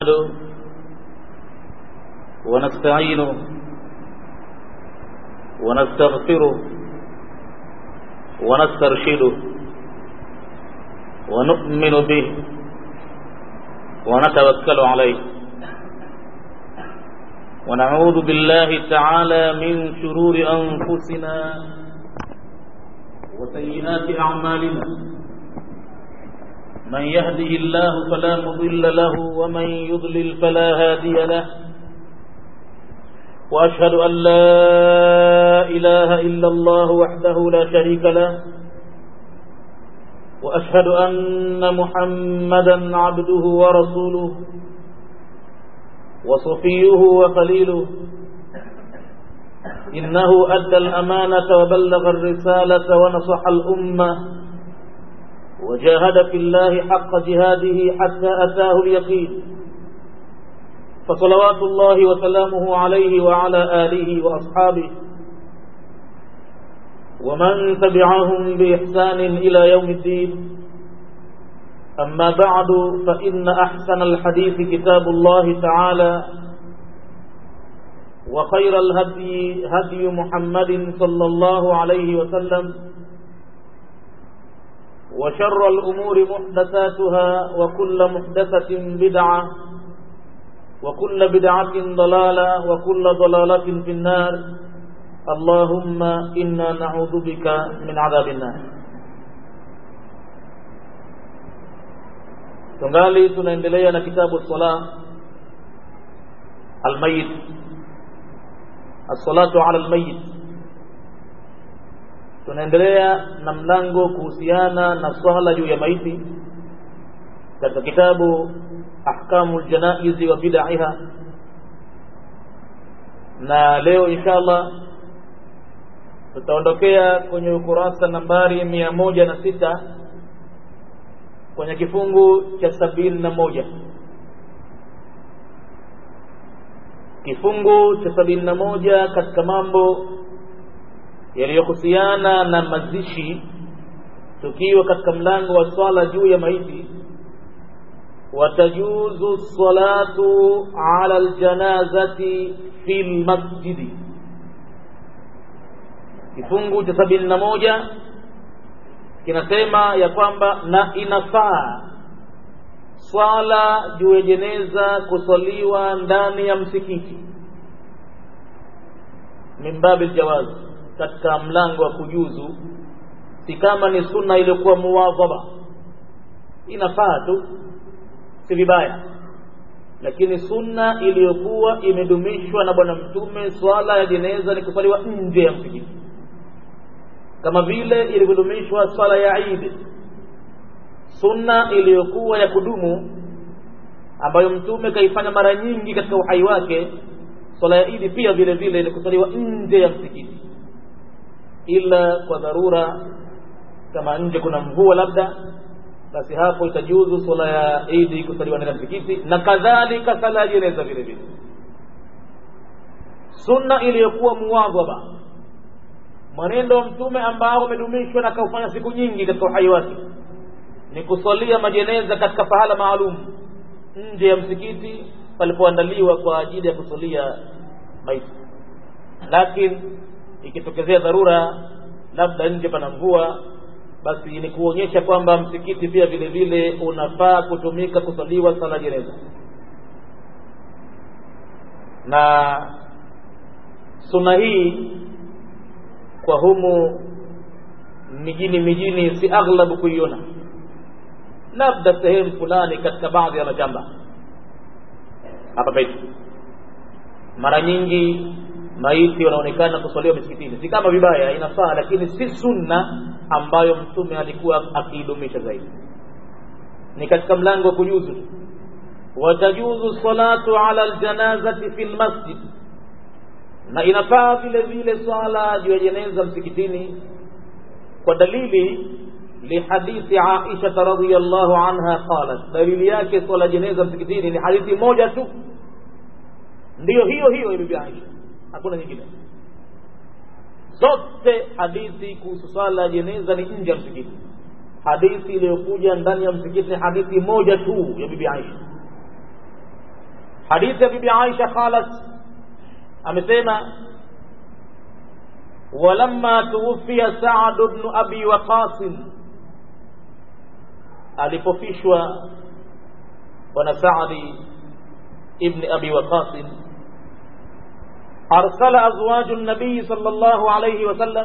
ونستعينه ونستغفره ونسترشده ونؤمن به ونتوكل عليه ونعوذ بالله تعالى من شرور أنفسنا وسيئات أعمالنا من يهده الله فلا مضل له ومن يضلل فلا هادي له وأشهد أن لا إله إلا الله وحده لا شريك له وأشهد أن محمدا عبده ورسوله وصفيه وخليله إنه أدى الأمانة وبلغ الرسالة ونصح الأمة وجاهد في الله حق جهاده حتى أتاه اليقين فصلوات الله وسلامه عليه وعلى آله وأصحابه ومن تبعهم بإحسان إلى يوم الدين أما بعد فإن أحسن الحديث كتاب الله تعالى وخير الهدي هدي محمد صلى الله عليه وسلم وشر الأمور محدثاتها وكل محدثة بدعة وكل بدعة ضلالة وكل ضلالة في النار اللهم إنا نعوذ بك من عذاب النار. Tungali tunaendelea na kitabu Salah Al-Mayyit, As-Salatu ala Al-Mayyit. Tunaendelea na mlango kuhusiana na swala juu ya maiti katika kitabu Ahkamul Janaiz wa Bid'aha, na leo inshallah tutaondokea kwenye ukurasa nambari 106 kwenye kifungu cha 71. Kifungu cha 71 katika mambo yaliyohusiana na mazishi, tukiwa katika mlango wa swala juu ya maiti. Watajuzu salatu ala aljanazati fil masjidi. Kifungu cha 71 kinasema ya kwamba na inafaa swala juu ya jeneza kuswaliwa ndani ya msikiti, min babil jawaz, katika mlango wa kujuzu, si kama ni sunna iliyokuwa muwadhaba, inafaa tu, si vibaya. Lakini sunna iliyokuwa imedumishwa na Bwana Mtume, swala ya jeneza ni kuswaliwa nje ya msikiti, kama vile ilivyodumishwa swala ya Eid. Sunna iliyokuwa ya kudumu ambayo Mtume kaifanya mara nyingi katika uhai wake, swala ya Eid pia vile vile ni kuswaliwa nje ya msikiti, ila kwa dharura, kama nje kuna mvua labda, basi hapo itajuzu swala ya Eid kuswaliwa ndani ya msikiti, na kadhalika sala ya jeneza vile vile. Sunna iliyokuwa muwadhaba, mwenendo wa Mtume ambao umedumishwa na kaufanya siku nyingi katika uhai wake, ni kuswalia majeneza katika pahala maalum nje ya msikiti palipoandaliwa kwa ajili ya kuswalia maiti. Lakini ikitokezea dharura, labda nje pana mvua, basi ni kuonyesha kwamba msikiti pia vile vile unafaa kutumika kuswaliwa sala jeneza. Na sunna hii kwa humu mijini si aghlabu kuiona, labda sehemu fulani katika baadhi ya mashamba hapa petu. Mara nyingi maiti wanaonekana kuswaliwa misikitini, si kama vibaya, inafaa, lakini si sunna ambayo Mtume alikuwa akiidumisha zaidi. Ni katika mlango wa kujuzu. Watajuzu salatu ala aljanazati fil masjid, na inafaa vile vile swala juu ya jeneza msikitini, kwa dalili lihadithi Aisha radhiyallahu anha qalat. Dalili yake swala jeneza msikitini ni hadithi moja tu, ndiyo hiyo ya Bibi Aisha, hakuna nyingine. Zote hadithi kuhusu swala jeneza ni nje ya msikiti. Hadithi iliyokuja ndani ya msikiti ni hadithi moja tu ya Bibi Aisha. hadithi ya bibi Aisha qalat, amesema walamma tuwfiya Sa'd ibn Abi Waqqas, alipofishwa bwana Sa'd ibn Abi Waqqas, arsala azwaju an-nabii sallallahu alayhi wasallam,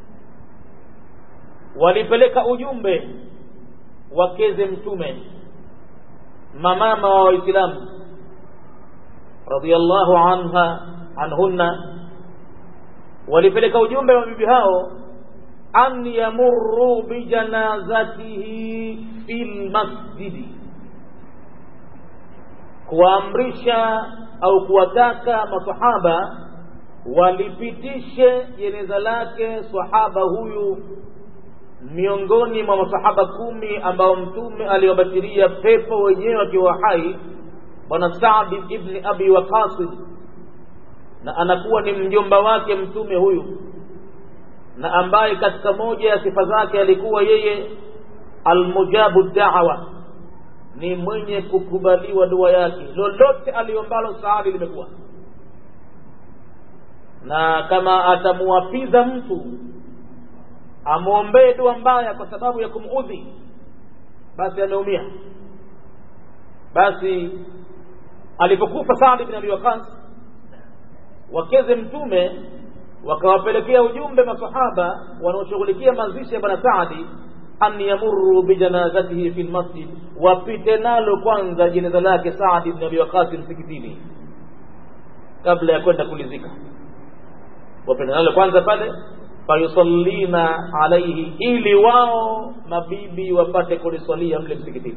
walipeleka ujumbe wakeze mtume, mamama wa Waislamu radiyallahu anhunna, walipeleka ujumbe wa bibi hao, an yamurru bi janazatihi fil masjidi, kuamrisha au kuwataka masahaba walipitishe jeneza lake sahaba huyu miongoni mwa masahaba 10 ambao mtume aliwabashiria pepo wenyewe akiwa hai, bwana Sa'd ibn Abi Waqqas, na anakuwa ni mjomba wake mtume huyu, na ambaye katika moja ya sifa zake alikuwa yeye almujabu da'wa, ni mwenye kukubaliwa dua yake, lolote aliombalo Sa'd limekuwa. Na kama atamuapiza mtu amuombee dua mbaya kwa sababu ya kumudhi, basi ameumia. Basi alipokufa Sa'd ibn Abi Waqqas, wakeze mtume wakawapelekea ujumbe masahaba wanaoshughulikia mazishi ya bwana Sa'd, an yamurru bi janazatihi fil masjid, wapite nalo kwanza jeneza lake Sa'd ibn Abi Waqqas msikitini kabla ya kwenda kulizika. Wapite nalo kwanza pale, fayusallina alayhi, ili wao mabibi wapate kulisalia mle msikitini.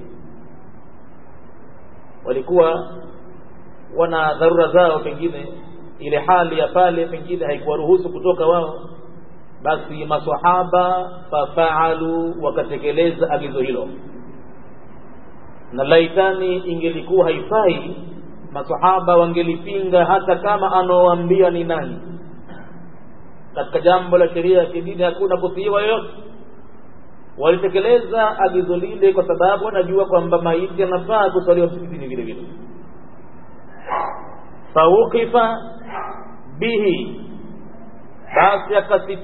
Walikuwa wana dharura zao, pengine ile hali ya pale pengine haikuwaruhusu kutoka wao, basi maswahaba fafaalu, wakatekeleza agizo hilo. Na laitani ingelikuwa haifai, maswahaba wangelipinga hata kama anoambia ni nani. Katika jambo la sheria ya kidini hakuna kutiiwa yoyote. Walitekeleza agizo lile kwa sababu wanajua kwamba maiti yanafaa kuswaliwa msikitini vile vile. Fawqifa bihi, basi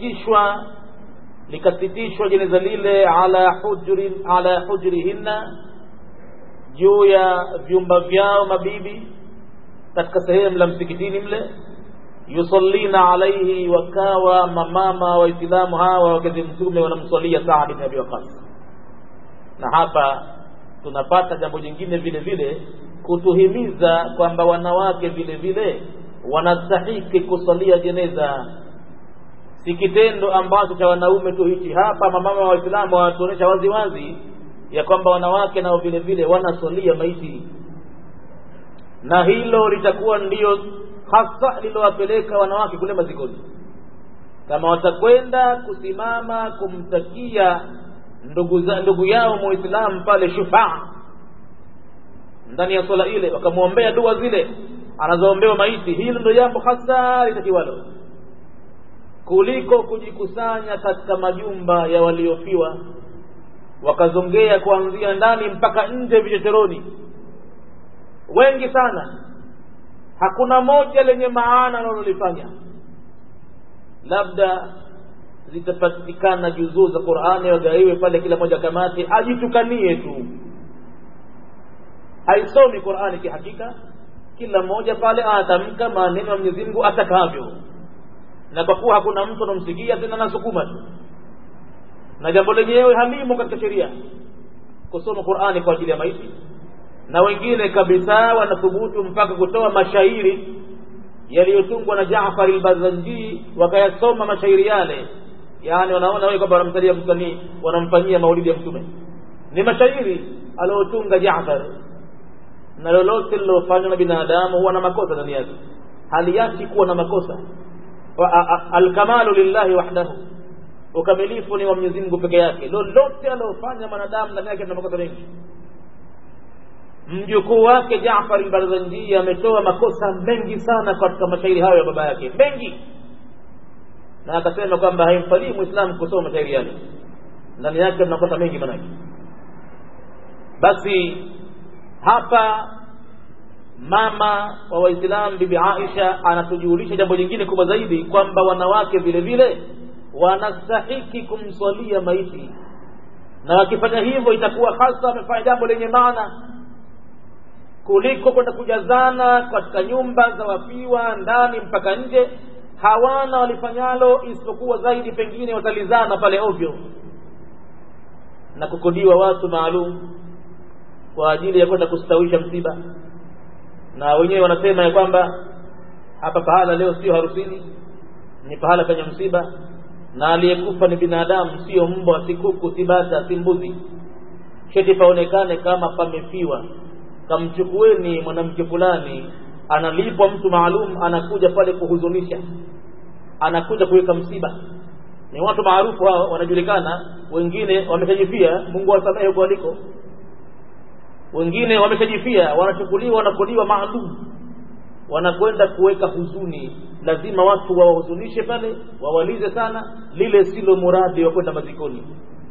likasitishwa jeneza lile ala hujrihinna, juu ya vyumba vyao mabibi katika sehemu la msikitini mle. Yusallina alayhi, wakawa mamama waislamu hawa wakati mtume wanamswalia Sa'd ibn Abi Waqqas. Na hapa tunapata jambo jingine vile vile kutuhimiza kwamba wanawake vile vile wanastahili kusalia jeneza. Si kitendo ambacho cha wanaume tu hichi. Hapa mamama wa Waislamu wanatuonyesha wazi wazi ya kwamba wanawake nao vile vile wanasalia maiti, na hilo litakuwa ndio hasa lilowapeleka wanawake kule mazikoni. Kama watakwenda kusimama kumtakia ndugu yao Muislamu pale shufaa ndani ya swala ile, wakamuombea dua zile anazoombewa maiti, hilo ndio jambo hasa litakiwalo, kuliko kujikusanya katika majumba ya waliofiwa wakazongea kuanzia ndani mpaka nje vichochoroni, wengi sana. Hakuna moja lenye maana analolifanya. Labda zitapatikana juzuu za Qur'ani wagaiwe pale, kila moja kamati ajitukanie tu, haisomi Qur'ani kihakika. Kila mmoja pale atamka maneno ya Mwenyezi Mungu atakavyo, na kwa kuwa hakuna mtu anomsikia tena nasukuma tu, na jambo lenyewe halimu katika sheria kusoma Qur'ani kwa ajili ya maiti. Na wengine kabisa wanathubutu mpaka kutoa mashairi yaliyotungwa na Jaafar al-Bazanji, wakayasoma mashairi yale. Yani wanaona wao kwamba wanamsalia msanii, wanamfanyia maulidi ya mtume. Ni mashairi aliyotunga Jaafar, na lolote lilofanywa na binadamu huwa na makosa ndani yake, haliachi kuwa na makosa. Al-kamalu lillahi wahdahu, ukamilifu ni wa Mwenyezi Mungu peke yake. Lolote alofanya mwanadamu ndani yake na makosa mengi. Mjukuu wake Jaafar al-Barzanji ametoa makosa mengi sana katika mashairi hayo ya baba yake, mengi, na akasema kwamba haimfalii Muislamu kusoma mashairi yale, ndani yake mna makosa mengi manake. Basi hapa mama wa Waislamu bibi Aisha anatujulisha jambo jingine kubwa zaidi, kwamba wanawake vile vile wanastahiki kumswalia maiti, na wakifanya hivyo itakuwa hasa wamefanya jambo lenye maana kuliko kwenda kujazana katika nyumba za wafiwa ndani mpaka nje. Hawana walifanyalo isipokuwa zaidi pengine watalizana pale ovyo na kukodiwa watu maalum kwa ajili ya kwenda kustawisha msiba. Na wenyewe wanasema ya kwamba hapa pahala leo sio harusini, ni pahala penye msiba, na aliyekufa ni binadamu, sio mbwa, si kuku, si bata, si mbuzi. Sheti paonekane kama pamefiwa, kamchukueni mwanamke fulani, analipwa mtu maalum, anakuja pale kuhuzunisha, anakuja kuweka msiba. Ni watu maarufu hao, wanajulikana. Wengine wameshajifia, Mungu awasamehe huko waliko. Wengine wameshajifia, wanachukuliwa, wanakodiwa maalum, wanakwenda kuweka huzuni. Lazima watu wawahuzunishe pale, wawalize sana. Lile silo muradi wa kwenda mazikoni.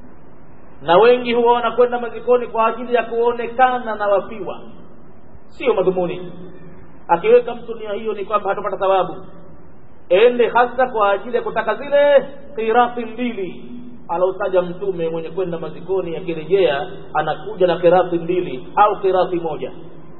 Na wengi huwa wanakwenda mazikoni kwa ajili ya kuonekana na wafiwa, sio madhumuni. Akiweka mtu nia hiyo ni kwamba hatapata thawabu. Ende hasa kwa ajili ya kutaka zile qirati mbili alotaja Mtume. Mwenye kwenda mazikoni akirejea anakuja na qirati mbili au qirati moja.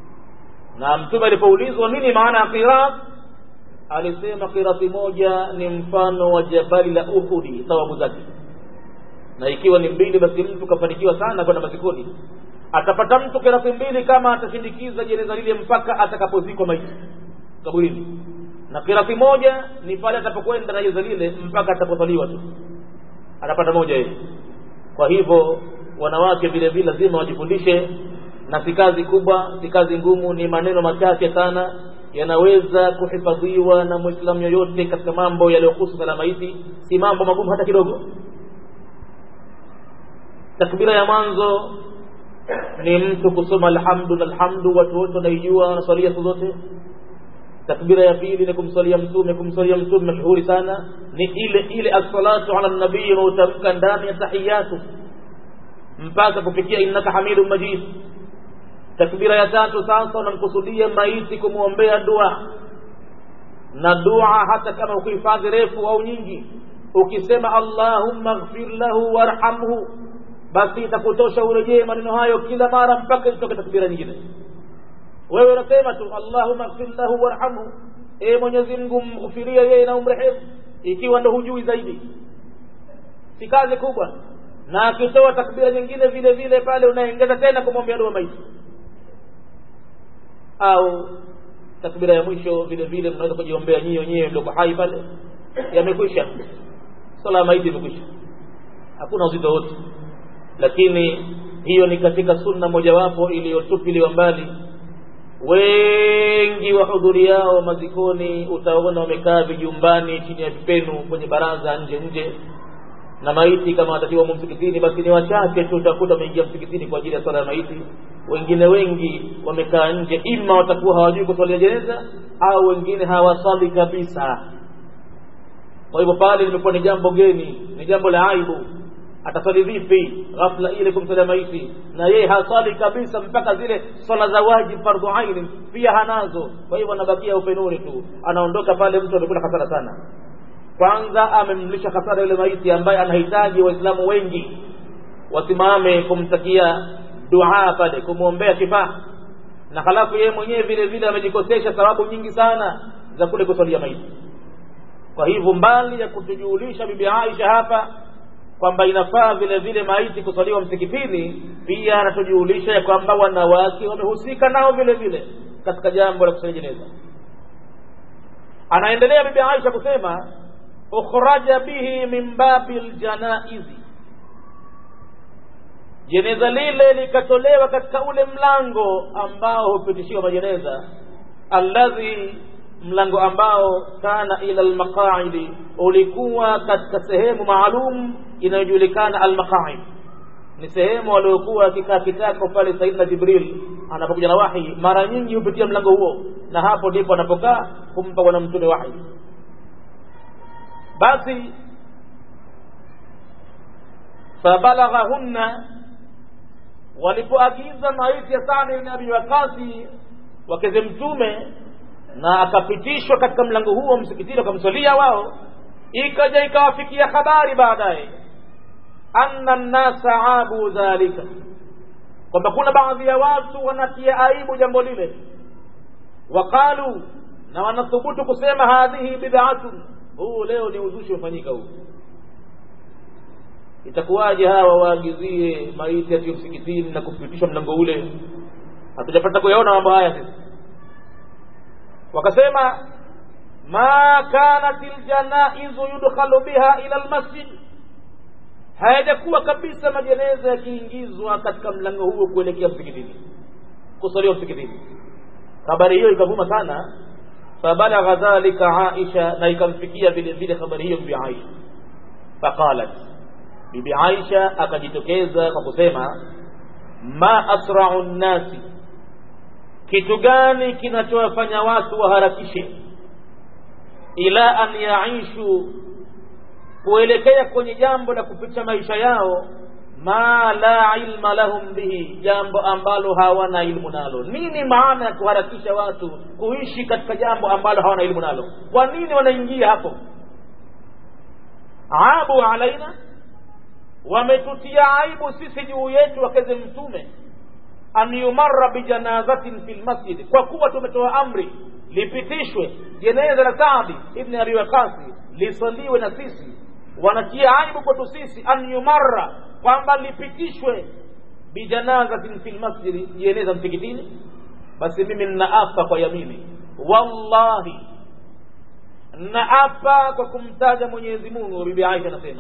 Na Mtume alipoulizwa nini maana ya qirat, alisema qirati moja ni mfano wa jabali la Uhudi, thawabu zake. Na ikiwa ni mbili, basi mtu kafanikiwa sana kwenda mazikoni. Atapata mtu qirati mbili kama atashindikiza jeneza lile mpaka atakapozikwa maiti kaburini. Na qirati moja ni pale atapokwenda na jeneza lile mpaka atapozaliwa tu, anapata moja hiyo. Kwa hivyo wanawake vile vile lazima wajifundishe, na si kazi kubwa, si kazi ngumu, ni maneno machache sana yanaweza kuhifadhiwa na Muislamu yoyote katika mambo yaliyohusu sala maiti. Si mambo magumu hata kidogo. Takbira ya mwanzo ni mtu kusoma alhamdu, watu wote wanaijua, wanaswalia zote. Takbira ya pili ni kumswalia Mtume. Kumswalia Mtume mashuhuri sana ni ile as-salatu ala nabii, utamka ndani ya tahiyatu mpaka kufikia innaka hamidum majid. Takbira ya tatu sasa unamkusudia maiti kumuombea dua, na dua hata kama ukihifadhi refu au nyingi, ukisema Allahumma ighfir lahu warhamhu, basi itakutosha urejee maneno hayo kila mara mpaka itoke takbira nyingine. Wewe unasema tu Allahumma ighfir lahu warhamhu, Mwenyezi Mungu mghufiria yeye na umrehemu, ikiwa ndo hujui zaidi, si kazi kubwa. Na akitoa takbira nyingine vile vile pale unaongeza tena kumwombea dua maiti. Au takbira ya mwisho vile vile mnaweza kujiombea nyinyi wenyewe mlio hai pale, yamekwisha, sala maiti imekwisha, hakuna uzito wote. Lakini hiyo ni katika sunna mojawapo iliyotupiliwa mbali. Wengi wahudhuri yao mazikoni utaona wamekaa vijumbani chini ya vipenu kwenye baraza nje, na maiti kama watatiwa msikitini basi ni wachache tu utakuta wameingia msikitini kwa ajili ya swala ya maiti. Wengine wengi wamekaa nje, ima watakuwa hawajui kuswalia jeneza au wengine hawasali kabisa. Kwa hivyo pale limekuwa ni jambo geni, ni jambo la aibu. Atasali vipi ghafla ile kumswalia maiti na yeye hasali kabisa, mpaka zile swala za wajib fardhu ain pia hanazo. Kwa hivyo anabakia upenuni tu, anaondoka pale, mtu amekula hasara sana. Kwanza amemlisha hasara yule maiti ambaye anahitaji Waislamu wengi wasimame kumtakia dua pale, kumuombea shifa, na halafu yeye mwenyewe vile vile amejikosesha thawabu nyingi sana za kule kuswalia maiti. Kwa hivyo mbali ya kutujulisha bibi Aisha hapa kwamba inafaa vile vile maiti kuswaliwa msikitini, pia anatujulisha ya kwamba wanawake wamehusika nao vile vile katika jambo la kuswalia jeneza. Anaendelea bibi Aisha kusema ukhraja bihi min babil janaizi, jeneza lile likatolewa katika ule mlango ambao hupitishiwa majeneza, alladhi, mlango ambao kana ila almaqaidi, ulikuwa katika sehemu maalum inayojulikana almaqaid. Ni sehemu waliokuwa akikaa kitako pale Sayyidina Jibril anapokuja na wahi, mara nyingi hupitia mlango huo, na hapo ndipo anapokaa kumpa bwana mtume wahi. Basi fabalaghahunna, walipoagiza maiti ya Sa'd ibn Abi Waqqas wakeze mtume na akapitishwa katika mlango huo msikitini akamswalia wao. Ikaja ikawafikia habari baadaye anna an-nasa abu dhalika, kwamba kuna baadhi ya watu wanatia aibu jambo lile. Waqalu, na wanathubutu kusema hadhihi bid'atun, huu leo ni uzushi ufanyika huu. Itakuwaje hawa waagizie maiti ya msikitini na kupitishwa mlango ule? Hatujapata kuyaona mambo haya sisi. Wakasema ma kanatil janaizu yudkhalu biha ila almasjid, hayajakuwa kabisa majeneza yakiingizwa katika mlango huo kuelekea msikitini, kusaliwa msikitini. Habari hiyo ikavuma sana, fabalagha dhalika Aisha, na ikamfikia vile vile habari hiyo Bibi Aisha. Faqalat, Bibi Aisha akajitokeza kwa kusema ma asra'u nnasi, kitu gani kinachowafanya watu waharakishe ila an yaishu, kuelekea kwenye jambo la kupitia maisha yao, ma la ilma lahum bihi, jambo ambalo hawana ilmu nalo. Nini maana ya kuharakisha watu kuishi katika jambo ambalo hawana ilmu nalo? Kwa nini wanaingia hapo? Abu alaina, wametutia aibu sisi juu yetu wakeze mtume, an yumarra bi janazatin fil masjid, kwa kuwa tumetoa amri lipitishwe jeneza la Saad ibn Abi Waqqas lisaliwe na sisi. Wanatia aibu kwetu sisi an yumarra, kwamba lipitishwe bi janazatin fil masjid, jeneza msikitini. Basi mimi ninaapa kwa yamini, wallahi naapa kwa kumtaja Mwenyezi Mungu. Bibi Aisha anasema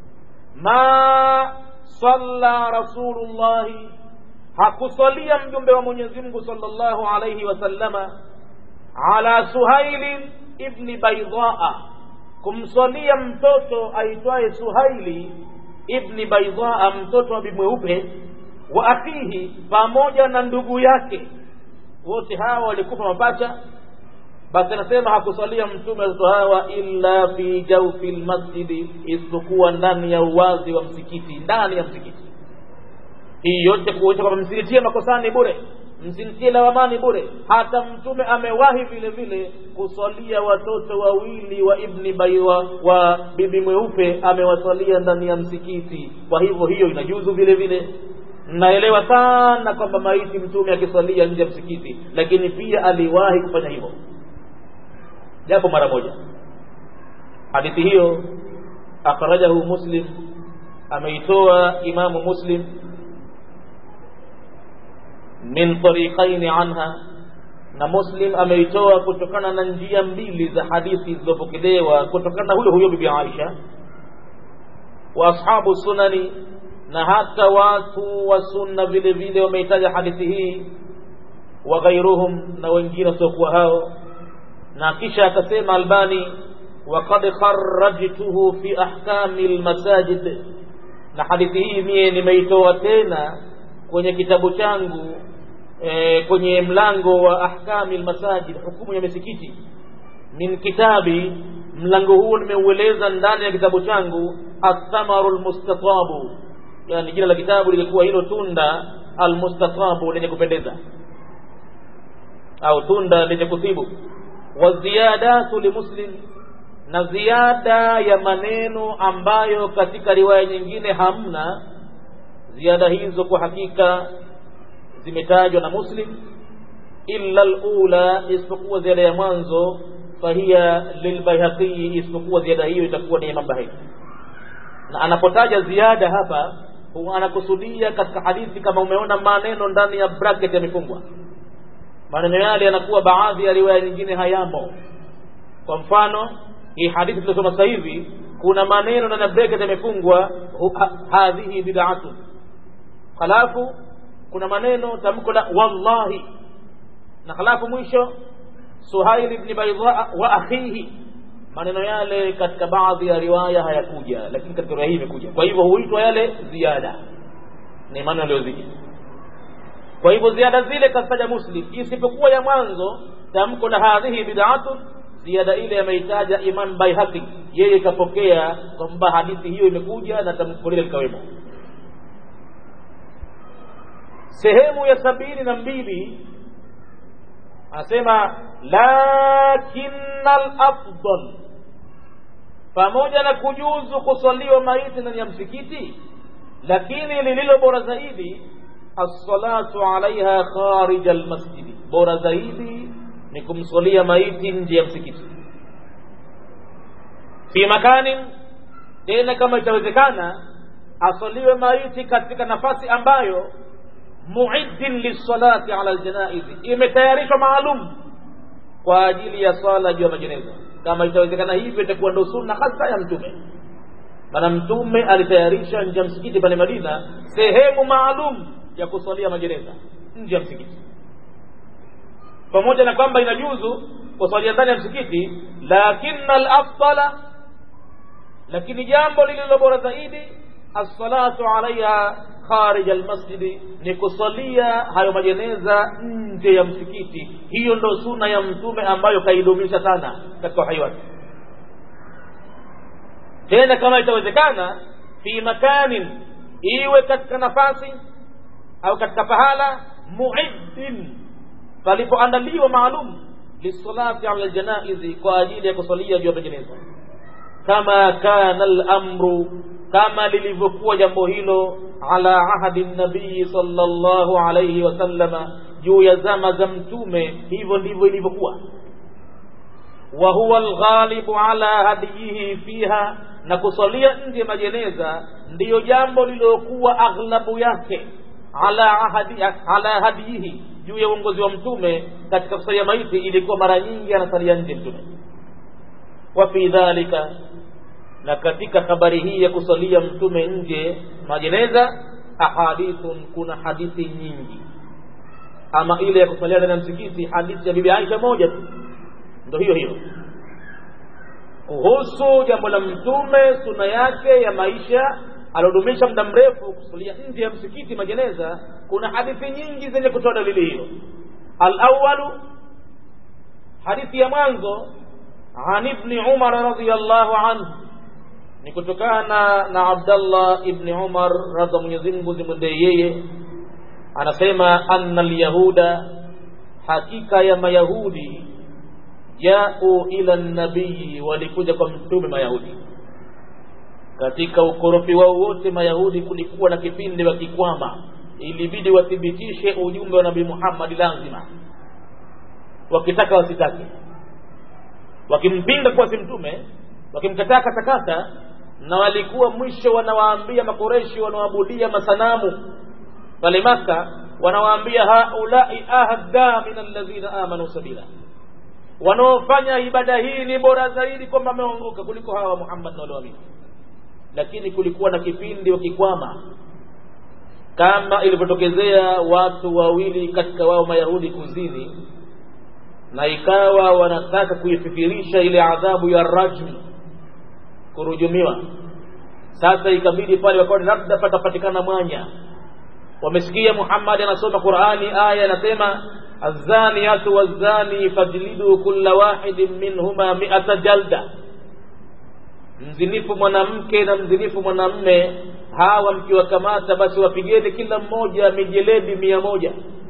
ma salla rasulullah, hakusalia mjumbe wa Mwenyezi Mungu sallallahu alayhi wasallama ala Suhail ibn Baydaa, kumsalia mtoto aitwaye Suhaili ibn Baydaa, mtoto wa bibi mweupe, wa akhihi, pamoja na ndugu yake, wote hawa walikufa mapacha. Basi anasema hakusalia mtume watoto hawa illa fi jawfil masjid, isipokuwa ndani ya uwazi wa msikiti, ndani ya msikiti. Hii yote kuonyesha kwamba msinitie makosani bure, msinitie lawamani bure. Hata mtume amewahi vile vile kusalia watoto wawili wa ibni Baywa wa bibi mweupe, amewasalia ndani ya msikiti. Kwa hivyo hiyo inajuzu vile vile. Naelewa sana kwamba maiti mtume akisalia nje ya msikiti, lakini pia aliwahi kufanya hivyo japo mara moja. Hadithi hiyo akhrajahu Muslim, ameitoa Imamu Muslim min tariqain anha, na Muslim ameitoa kutokana na njia mbili za hadithi zilizopokelewa kutokana na huyo huyo Bibi Aisha. Wa ashabu sunani, na hata watu wa sunna vile vile wameitaja hadithi hii, wa ghairuhum, na wengine wasiokuwa hao. Na kisha akasema Albani, wa qad kharrajtuhu fi ahkamil masajid, na hadithi hii mie nimeitoa tena kwenye kitabu changu kwenye mlango wa ahkamil masajid, hukumu ya misikiti. Min kitabi, mlango huu nimeueleza ndani ya kitabu changu Ath-Thamarul Mustatabu, yani jina la kitabu lilikuwa hilo, tunda al-mustatabu, lenye kupendeza au tunda lenye kutibu. Wa ziyadatu li Muslim, na ziada ya maneno ambayo katika riwaya nyingine hamna. Ziada hizo kwa hakika zimetajwa na Muslim, illa al-ula, isipokuwa ziada ya mwanzo, fahiya lilbayhaqi, isipokuwa ziada hiyo itakuwa ni Imam Bayhaqi. Na anapotaja ziada hapa huwa anakusudia katika hadithi, kama umeona maneno ndani ya bracket yamefungwa, maneno yale yanakuwa baadhi ya riwaya nyingine hayamo. Kwa mfano hii hadithi tuliyosoma sasa hivi, kuna maneno ndani ya bracket yamefungwa, hadhihi bid'atu, halafu kuna maneno tamko la wallahi, na halafu mwisho Suhail ibn Baydaa wa akhihi. Maneno yale katika baadhi ya riwaya hayakuja, lakini katika riwaya hii imekuja. Kwa hivyo huitwa yale ziada, ni maneno yaliyozidi. Kwa hivyo ziada zile kataja Muslim, isipokuwa ya mwanzo tamko la hadhihi bid'atu, ziada ile ameitaja Imam Bayhaqi, yeye kapokea kwamba hadithi hiyo imekuja na tamko lile likawemo. Sehemu ya 72 asema lakinnal afdal, pamoja na kujuzu kuswaliwa maiti ndani ya msikiti, lakini lililo bora zaidi as-salatu alaiha kharij al-masjid, bora zaidi ni kumswalia maiti nje ya msikiti. Fi makanin, tena kama itawezekana aswaliwe maiti katika nafasi ambayo mu'iddin lis-salati ala al-janaiz, imetayarishwa maalum kwa ajili ya swala juu ya majeneza. Kama itawezekana hivyo itakuwa ndio sunna hasa ya Mtume. Maana Mtume alitayarisha nje ya msikiti pale Madina sehemu maalum ya kuswalia majeneza nje ya msikiti. Pamoja na kwamba inajuzu kuswalia ndani ya msikiti, lakinnal afdala, lakini jambo lililo bora zaidi as-salatu alaiha kharij al-masjid, ni kusalia hayo majeneza nje ya msikiti. Hiyo ndo sunna ya Mtume ambayo kaidumisha sana katika uhai wake. Tena kama itawezekana fi makanin, iwe katika nafasi au katika pahala mu'iddin, palipoandaliwa maalum lisalati ala janaizi, kwa ajili ya kusalia juu ya majeneza. Kama kana al-amru, kama lilivyokuwa jambo hilo ala ahadi nabii sallallahu alayhi wasallama, juu ya zama za Mtume, hivyo ndivyo ilivyokuwa. Wa huwa al-ghalibu ala hadihi fiha, na kusalia nje majeneza ndiyo jambo lilokuwa aghlabu yake ala hadihi, juu ya uongozi wa Mtume katika kusalia maiti, ilikuwa mara nyingi anasalia nje Mtume. Wa fi dhalika, na katika habari hii ya kusalia Mtume nje majeneza, ahadithun, kuna hadithi nyingi. Ama ile ya kusalia ndani ya msikiti, hadithi ya bibi Aisha moja tu ndio hiyo kuhusu jambo la Mtume, sunna yake ya maisha alodumisha muda mrefu kusalia nje ya msikiti majeneza. Kuna hadithi nyingi zenye kutoa dalili hiyo. Al-awwalu, hadithi ya mwanzo, an ibn Umar radhiyallahu anhu, ni kutokana na Abdullah ibn Umar radha Mwenyezi Mungu zimwendee yeye, anasema anna al-yahuda, hakika ya mayahudi, ja'u ila an-nabii, walikuja kwa Mtume mayahudi. Katika ukorofi wao wote mayahudi kulikuwa na kipindi wakikwama, ilibidi wathibitishe ujumbe wa Nabii Muhammad lazima, wakitaka wasitaki, wakimpinga kwa si Mtume, wakimkataa katakata, na walikuwa mwisho wanawaambia Makureshi wanaoabudia masanamu pale Maka, wanawaambia haulai ahda min alladhina amanu sabila, wanaofanya ibada hii ni bora zaidi, kwamba wameongoka kuliko hawa Muhammad na walioamini. Lakini kulikuwa na kipindi wakikwama, kama ilivyotokezea watu wawili katika wao mayahudi kuzini, na ikawa wanataka kuifikirisha ile adhabu ya rajm, kurujumiwa. Sasa ikabidi pale wakawa labda patapatikana mwanya. Wamesikia Muhammad anasoma Qur'ani, aya inasema az-zaniyatu waz-zani fajlidu kulla wahidin minhuma 100 jalda, mzinifu mwanamke na mzinifu mwanamme, hawa mkiwakamata basi wapigeni kila mmoja mijeledi 100.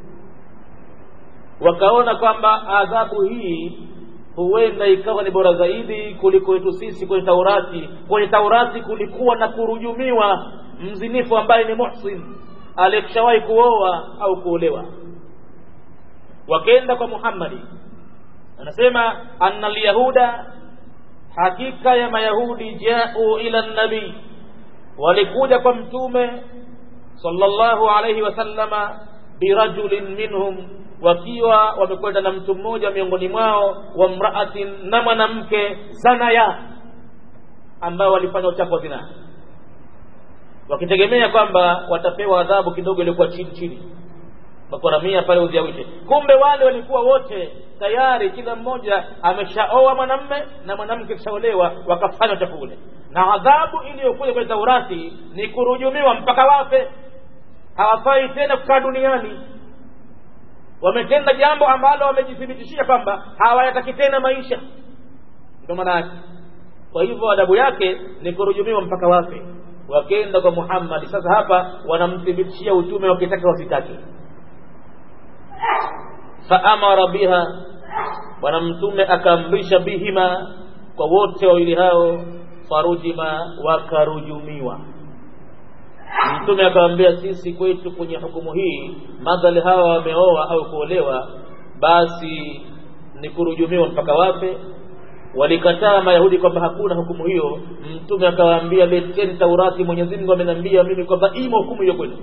Wakaona kwamba adhabu hii huenda ikawa ni bora zaidi kuliko yetu sisi kwenye Taurati. Kwenye Taurati kulikuwa na kurujumiwa mzinifu ambaye ni muhsin, aliyeshawahi kuoa au kuolewa. Wakaenda kwa Muhammad, anasema anna al-yahuda, hakika ya mayahudi, ja'u ila nabii, walikuja kwa Mtume sallallahu alayhi wasallama, birajulin minhum, wakiwa wamekwenda na mtu mmoja miongoni mwao, wa mraatin, na mwanamke, zanaya, ambao walifanya uchafu wa zina, wakitegemea kwamba watapewa adhabu kidogo iliyokuwa chini bakoramia pale uziawishe. Kumbe wale walikuwa wote tayari, kila mmoja ameshaoa mwanamme na mwanamke kishaolewa, wakafanya uchafu ule. Na adhabu iliyokuja kwenye Taurati ni kurujumiwa mpaka wafe, hawafai tena kukaa duniani. Wametenda jambo ambalo wamejithibitishia kwamba hawayataki tena maisha, ndio maana yake. Kwa hivyo adabu yake ni kurujumiwa mpaka wafe. Wakaenda kwa Muhammad, sasa hapa wanamthibitishia utume wakitaka wasitaki. fa amara biha, bwana mtume akaamrisha bihima, kwa wote wawili hao, farujima, wakarujumiwa. Mtume akamwambia, sisi kwetu kwenye hukumu hii, madhali hawa wameoa au kuolewa, basi ni kurujumiwa mpaka wafe. Walikataa Mayahudi kwamba hakuna hukumu hiyo. Mtume akawaambia, leteni Taurati, Mwenyezi Mungu ameniambia mimi kwamba imo hukumu hiyo kwenu.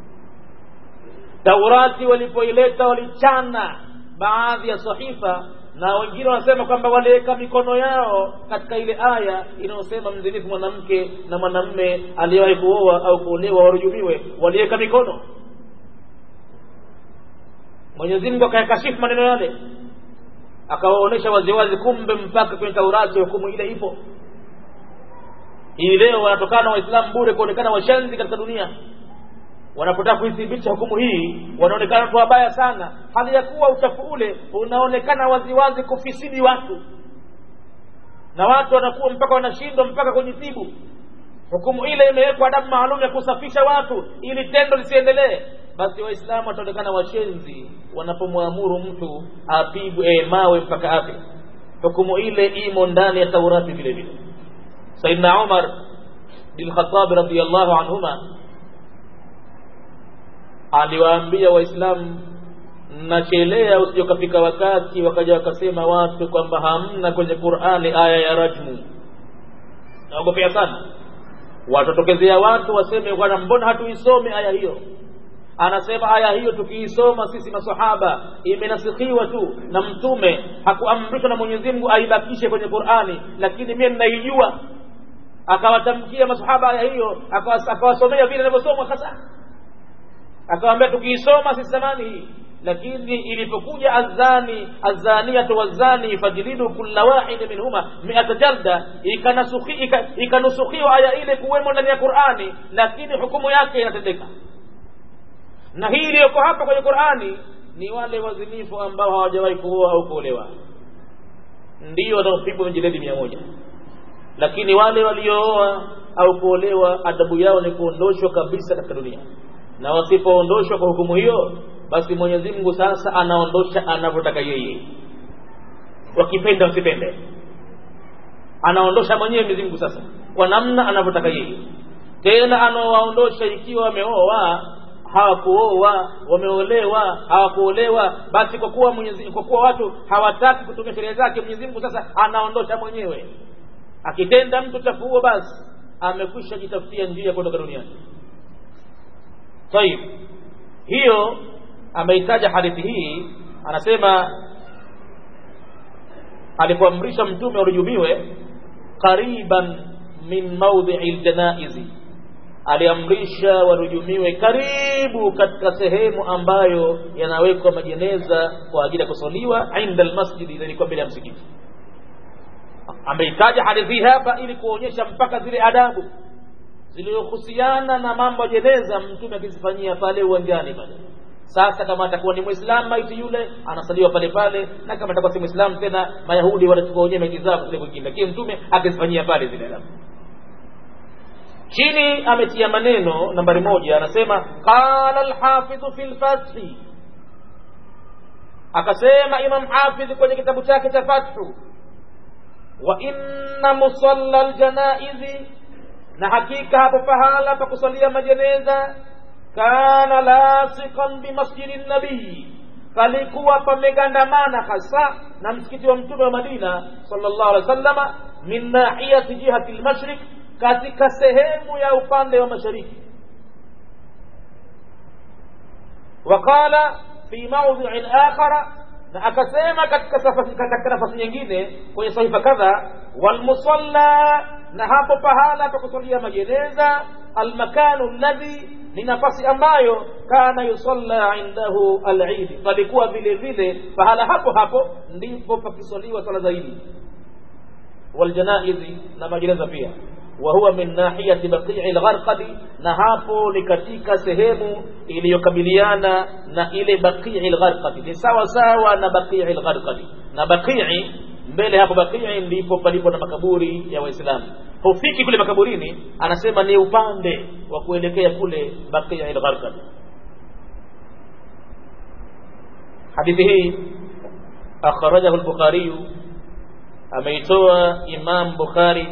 Taurati walipoileta walichana baadhi ya sahifa, na wengine wanasema kwamba waliweka mikono yao katika ile aya inayosema mzinifu mwanamke na mwanamume aliyewahi kuoa au kuolewa warujumiwe, waliweka mikono. Mwenyezi Mungu akayakashifu maneno yale, akawaonesha waziwazi kumbe mpaka kwenye Taurati hukumu ile ipo. Hii leo wanatokana Waislamu bure kuonekana washenzi katika dunia. Wanapotaka kuithibitisha hukumu hii wanaonekana watu wabaya sana, hali ya kuwa uchafu ule unaonekana waziwazi kufisidi watu, na watu wanakuwa mpaka wanashindwa mpaka kujitibu. Hukumu ile imewekwa adabu maalum ya kusafisha watu ili tendo lisiendelee. Basi Waislamu wataonekana washenzi wanapomwamuru mtu apigwe mawe mpaka afe. Hukumu ile imo ndani ya Taurati vile vile. Sayyidina Umar bin Khattab radhiyallahu anhuma aliwaambia Waislamu, nachelea usije kufika wakati wakaja wakasema watu kwamba hamna kwenye Qur'ani aya ya rajmu. Naogopea sana watotokezea watu waseme bwana, mbona hatuisome aya hiyo? Anasema aya hiyo tukiisoma sisi maswahaba imenasikhiwa tu na mtume, hakuamrishwa na Mwenyezi Mungu aibakishe kwenye Qur'ani, lakini mimi ninaijua. Akawatamkia maswahaba aya hiyo, akawasomea vile inavyosomwa hasa. Akawaambia tukiisoma sisi zamani hii, lakini ilipokuja azaniyatu wazani fajlidu kulla wahid minhuma 100 jalda, ikanusukhiwa aya ile kuwemo ndani ya Qur'ani, lakini hukumu yake inatendeka. Na hii iliyoko hapa kwenye Qur'ani ni wale wazinifu ambao hawajawahi kuoa au kuolewa, ndio wanaopigwa mjeledi 100. Lakini wale waliooa au kuolewa adabu yao ni kuondoshwa kabisa katika dunia, na wasipoondoshwa kwa hukumu hiyo, basi Mwenyezi Mungu sasa anaondosha anavyotaka yeye, wakipenda wasipende, anaondosha mwenyewe Mwenyezi Mungu sasa kwa namna anavyotaka yeye. Tena anawaondosha ikiwa wameoa, hawakuoa, wameolewa, hawakuolewa, basi kwa kuwa watu hawataki kutumia sheria zake, Mwenyezi Mungu sasa anaondosha mwenyewe. Akitenda mtu chafuo, basi amekwisha jitafutia njia kutoka duniani. Tayib, hiyo ameitaja hadithi hii. Anasema alipoamrisha mtume warujumiwe qariban min mawdhi'il janaizi, aliamrisha warujumiwe karibu katika sehemu ambayo yanawekwa majeneza kwa ajili ya kusaliwa, inda almasjid, ilikuwa mbele ya msikiti. Ameitaja hadithi hapa ili kuonyesha mpaka zile adabu zilizohusiana na mambo ya jeneza mtume akizifanyia pale uwanjani pale. Sasa kama atakuwa ni Muislamu maiti yule anasaliwa pale pale, na kama atakuwa si Muislamu tena Mayahudi wanachukua wenyewe maiti zao kule kwingine, lakini mtume akizifanyia pale zile adabu. Chini ametia maneno nambari 1, anasema qala al-Hafidh fi al-Fath, akasema Imam Hafidh kwenye kitabu chake cha Fathu, wa inna musalla al-janaizi, na hakika hapo pahala pa kusalia majeneza, kana lasiqan bi masjidin nabii, palikuwa pamegandamana hasa na msikiti wa mtume wa Madina sallallahu alaihi wasallama, min nahiyati jihati al-mashriq, katika sehemu ya upande wa mashariki. Waqala fi mawdhi'in akhara, na akasema katika nafasi nyingine kwenye sahifa kadha, wal musalla, na hapo pahala pa kusalia majeneza, al makanu alladhi, ni nafasi ambayo kana yusalla indahu al-eid, palikuwa vile vile pahala hapo ndipo pakisaliwa sala zaidi, wal janaizi, na majeneza pia. Wa huwa min nahiyati Baqi' al-Gharqadi, na hapo ni katika sehemu iliyokabiliana na ile Baqi' al-Gharqadi, ni sawa sawa na Baqi' al-Gharqadi. Na Baqi' mbele hapo Baqi' ndipo palipo na makaburi ya Waislamu. Hufiki kule makaburini, anasema ni upande wa kuelekea kule Baqi' al-Gharqadi. hadithi hii akhrajahu al-Bukhari, ameitoa Imam Bukhari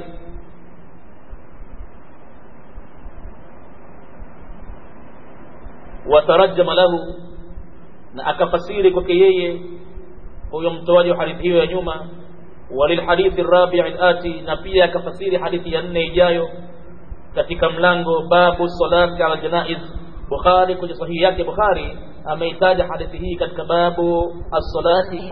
wa tarajjama lahu, na akafasiri kwake yeye huyo mtoaji wa hadithi hiyo ya nyuma, walil hadithi rabi' al-ati, na pia akafasiri hadithi ya 4 ijayo katika mlango babu salati ala janaiz. Bukhari kwenye sahihi yake Bukhari ameitaja hadithi hii katika babu as-salati,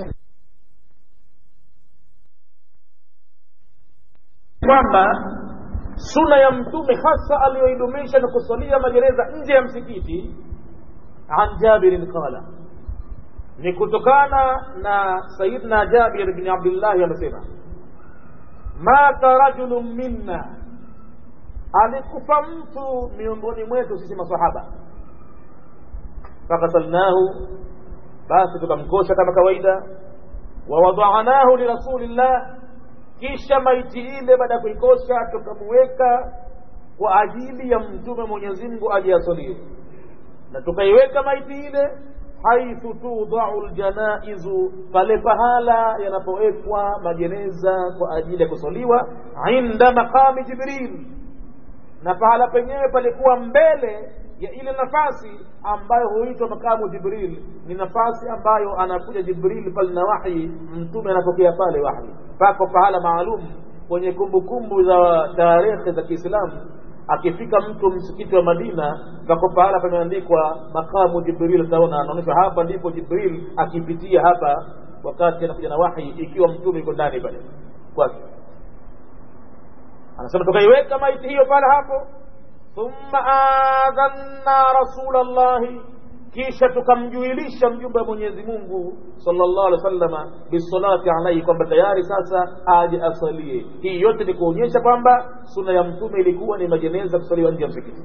kwamba sunna ya mtume hasa aliyoidumisha na kusalia magereza nje ya msikiti. An Jabir qala, ni kutokana na Sayyidina Jabir ibn Abdullah amesema, mata rajulun minna, alikufa mtu miongoni mwetu sisi masahaba. Fakasalnahu, basi tukamkosha kama kawaida. Wa wada'nahu li rasulillah, kisha maiti ile baada ya kuikosha tukamweka kwa ajili ya mtume Mwenyezi Mungu aje asalie, na tukaiweka maiti ile haithu tudau aljanaizu, pale pahala yanapowekwa majeneza kwa ajili ya kusaliwa, inda maqami Jibril, na pahala penyewe palikuwa mbele ya ile nafasi ambayo huitwa makamu Jibril. Ni nafasi ambayo anakuja Jibril pale na wahi, mtume anapokea pale wahi. Pako pahala maalum kwenye kumbukumbu za tarehe za Kiislamu, akifika mtu msikiti wa Madina pako pahala pameandikwa makamu Jibril, taona anaonyesha hapa ndipo Jibril akipitia hapa wakati anakuja na wahi, ikiwa mtume yuko ndani pale kwake. Anasema tukaiweka maiti hiyo pale hapo. Thumma adhanna rasulallahi, kisha tukamjuilisha mjumbe wa Mwenyezi Mungu sallallahu alaihi wasallam bisalati alayhi, kwamba tayari sasa aje asalie. Hii yote ni kuonyesha kwamba sunna ya mtume ilikuwa ni majeneza kusaliwa nje ya msikiti.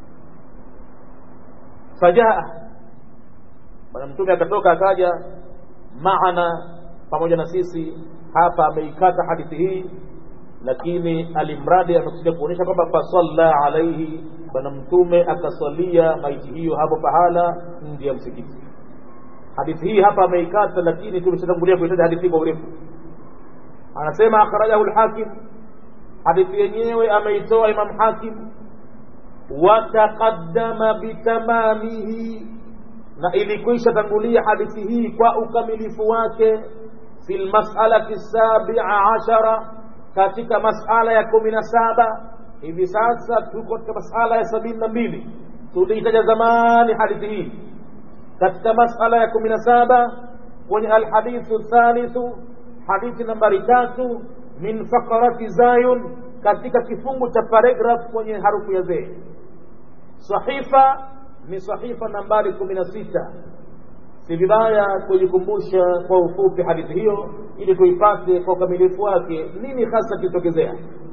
Fajaa, bwana mtume akatoka akaja maana pamoja na sisi. Hapa ameikata hadithi hii, lakini alimradi amekuja kuonyesha kwamba fasalla alaihi, bwana mtume akasalia maiti hiyo hapo pahala nje ya msikiti. Hadithi hii hapa ameikata, lakini tumeshatangulia kuitaja hadithi kwa urefu. Anasema akhrajahu al-Hakim, hadithi yenyewe ameitoa Imam Hakim. Wa taqaddama bitamamihi, na ilikwisha tangulia hadithi hii kwa ukamilifu wake, fil mas'alati as-sabi'a, katika masala ya 17. Hivi sasa tuko katika masala ya 72. Tuliitaja zamani hadithi hii katika masala ya 17 kwenye alhadithu thalithu, hadithi nambari 3, min faqarati zayun, katika kifungu cha paragraph kwenye harufu ya zee. Sahifa ni sahifa nambari 16. Si vibaya kujikumbusha kwa ufupi hadithi hiyo ili tuipate kwa ukamilifu wake nini hasa kitokezea.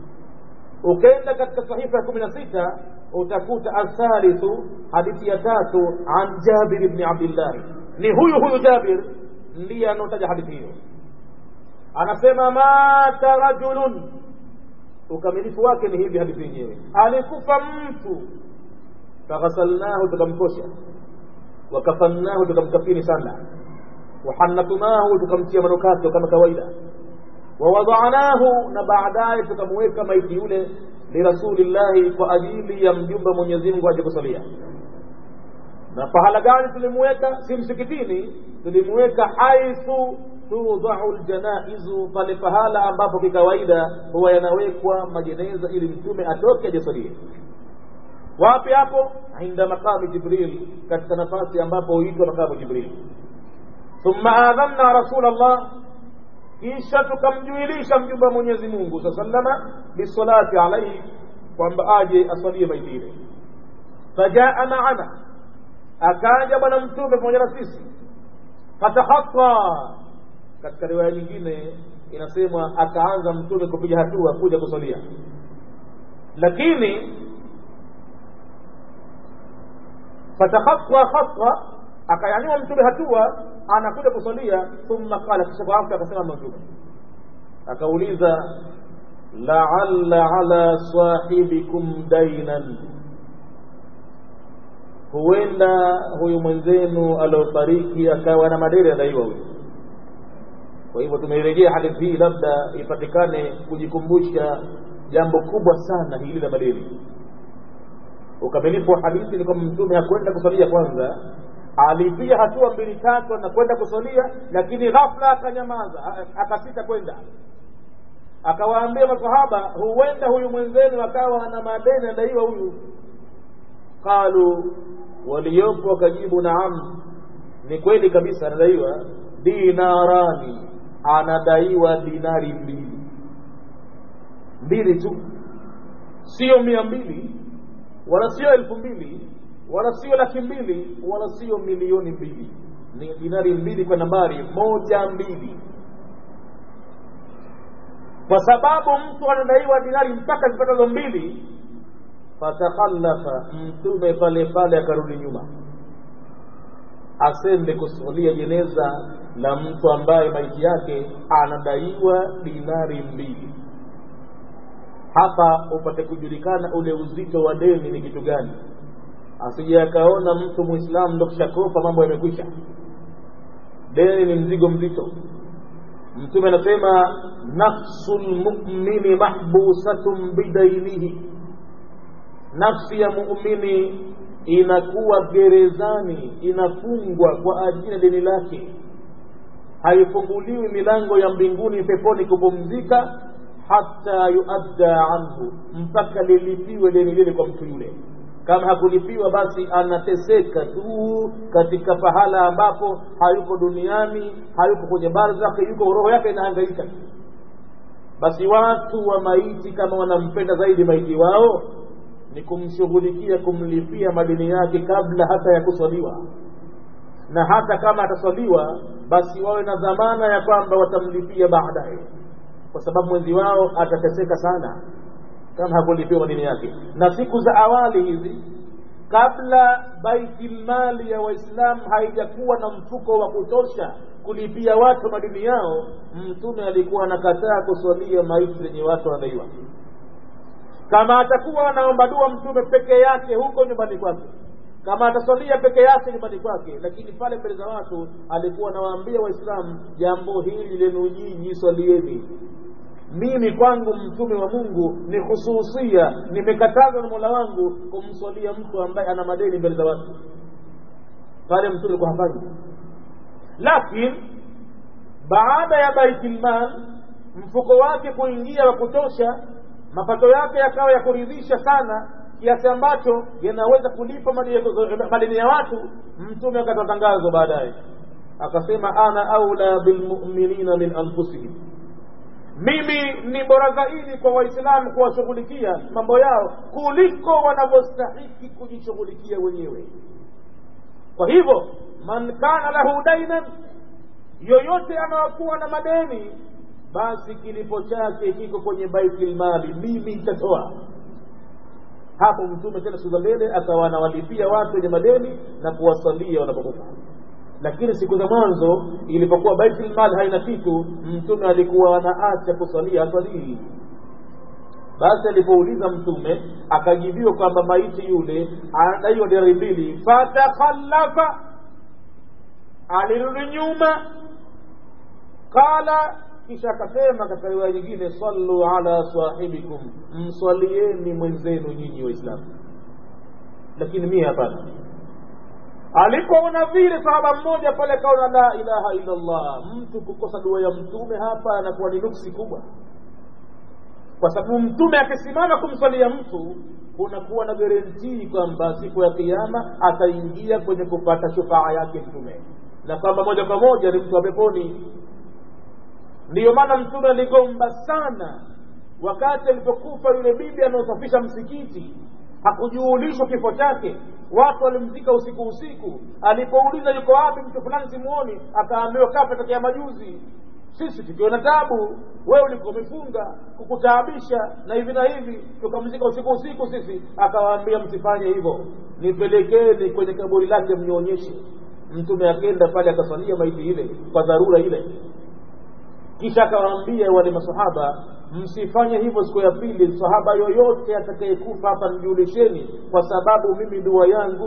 Ukenda katika sahifa ya 16 utakuta athalithu, hadithi ya 3, an Jabir ibn Abdullah. Ni huyu Jabir ndiye anotaja hadithi hiyo. Anasema mata rajulun, ukamilifu wake ni hivi hadithi yenyewe, alikufa mtu, faghasalnahu, tukamkosha, wakafannahu, tukamkafini sana, wahannatunahu, tukamtia manukato kama kawaida, wawadanahu, na baadaye tukamweka maiti yule li rasulillahi, kwa ajili ya mjumbe Mwenyezi Mungu aje kusalia. Na pahala gani tulimweka? Si msikitini, tulimweka haithu tudau aljanaizu, pale pahala ambapo kikawaida huwa yanawekwa majeneza ili mtume atoke aje salie. Wapi hapo? Inda maqami Jibril, katika nafasi ambapo huitwa maqamu Jibril. Thumma adhanna Rasulullah, kisha tukamjuilisha mjumbe wa Mwenyezi Mungu sallama bisalati alayhi, kwamba aje asalie maiti ile. Fajaa maana, akaja bwana mtume pamoja na sisi. Fatahatta, katika riwaya nyingine inasema akaanza mtume kupiga hatua kuja kusalia, lakini fatakhatwa khatwa, akayanyua mtume hatua anakuja kusalia. Thumma qala, kisha kwa afta akasema mtume, akauliza la'alla ala sahibikum dainan, huenda huyu mwenzenu alofariki akawa na madeni adaiwa huyu. Kwa hivyo tumerejea hadithi hii labda ipatikane kujikumbusha jambo kubwa sana hili la madeni. Ukamilifu wa hadithi ni kwamba mtume hakwenda kusalia kwanza, alipia hatua 2-3 na kwenda kusalia, lakini ghafla akanyamaza, akasita kwenda. Akawaambia masahaba, huenda huyu mwenzenu akawa na madeni adaiwa huyu. Qalu, waliopo wakajibu, naam, ni kweli kabisa anadaiwa dinarani, anadaiwa dinari 2 tu, sio 200 wala sio 2000 wala sio 200,000 wala sio milioni 2. Ni dinari 2 kwa nambari 12. Kwa sababu mtu anadaiwa dinari mpaka zipatazo 2, fatakhallafa, mtume pale pale akarudi nyuma, asende kusalia jeneza la mtu ambaye maiti yake anadaiwa dinari 2. Hapa upate kujulikana ule uzito wa deni ni kitu gani. Asije akaona mtu Muislamu ndo kishakopa mambo yamekwisha. Deni ni mzigo mzito. Mtume anasema nafsul mu'mini mahbusatun bidainihi, nafsi ya muumini inakuwa gerezani, inafungwa kwa ajili ya deni lake. Haifunguliwi milango ya mbinguni peponi kupumzika hata yuadda anhu, mpaka lilipiwe deni lile kwa mtu yule. Kama hakulipiwa basi anateseka tu katika pahala ambapo hayuko duniani, hayuko kwenye barzakh, yuko roho yake inahangaika. Basi watu wa maiti kama wanampenda zaidi maiti wao, ni kumshughulikia, kumlipia madeni yake kabla hata ya kuswaliwa. Na hata kama ataswaliwa basi wawe na dhamana ya kwamba watamlipia baadaye, kwa sababu mwenzi wao atateseka sana kama hakulipiwa madeni yake. Na siku za awali hizi, kabla baitul mali ya Waislamu haijakuwa na mfuko wa kutosha kulipia watu madeni yao, mtume alikuwa anakataa kuswalia maiti zenye watu wanadaiwa. Kama atakuwa anaomba dua mtume peke yake huko nyumbani kwake, kama ataswalia peke yake nyumbani kwake, lakini pale mbele za watu alikuwa anawaambia Waislamu, jambo hili lenu nyinyi swalieni. Mimi kwangu mtume wa Mungu ni hususia, nimekatazwa na Mola wangu kumswalia mtu ambaye ana madeni mbele za watu. Pale mtume alikuwa hafanyi. Lakini baada ya baitul mal, mfuko wake kuingia wa kutosha, mapato yake yakawa ya kuridhisha sana kiasi ambacho yanaweza kulipa madeni ya watu, mtume akatoa tangazo baadaye akasema, ana aula bilmu'minina min anfusihim, mimi ni bora zaidi kwa Waislamu kuwashughulikia mambo yao kuliko wanavyostahili kujishughulikia wenyewe. Kwa hivyo man kana lahu dainan, yoyote anayokuwa na madeni, basi kilipo chake kiko kwenye baitul mali, mimi nitatoa. Hapo mtume tena siku za mbele akawa anawalipia watu wenye madeni na kuwasalia wanapokufa. Lakini siku za mwanzo ilipokuwa baitul mal haina kitu, mtume alikuwa anaacha kusalia asali. Basi alipouliza mtume akajibiwa kwamba maiti yule anadaiwa dinari 2, fatakhallafa, alirudi nyuma. Qala, kisha akasema katika riwaya nyingine, sallu ala sahibikum, mswalieni mwenzenu nyinyi Waislamu. Lakini mimi hapana. Alipoona vile sahaba mmoja pale kaona la ilaha illa Allah, mtu kukosa dua ya mtume hapa anakuwa ni nuksi kubwa, kwa sababu mtume akisimama kumswalia mtu kunakuwa na guarantee kwamba siku ya kiyama ataingia kwenye kupata shufaa yake mtume, na kwamba moja kwa moja ni mtu wa peponi. Ndiyo maana mtume aligomba sana wakati alipokufa yule bibi anaosafisha msikiti, hakujuulishwa kifo chake. Watu walimzika usiku. Alipouliza yuko wapi mtu fulani simuoni, akaambiwa kafa tokea majuzi. Sisi tukiona tabu, wewe ulikuwa umefunga kukutaabisha na hivi na hivi, tukamzika usiku sisi. Akawaambia msifanye hivyo, nipelekeni kwenye kaburi lake mnionyeshe. Mtume akaenda pale akasalia maiti ile kwa dharura ile. Kisha akawaambia wale masahaba, msifanye hivyo siku ya pili. Sahaba yoyote atakayekufa hapa nijulisheni, kwa sababu mimi dua yangu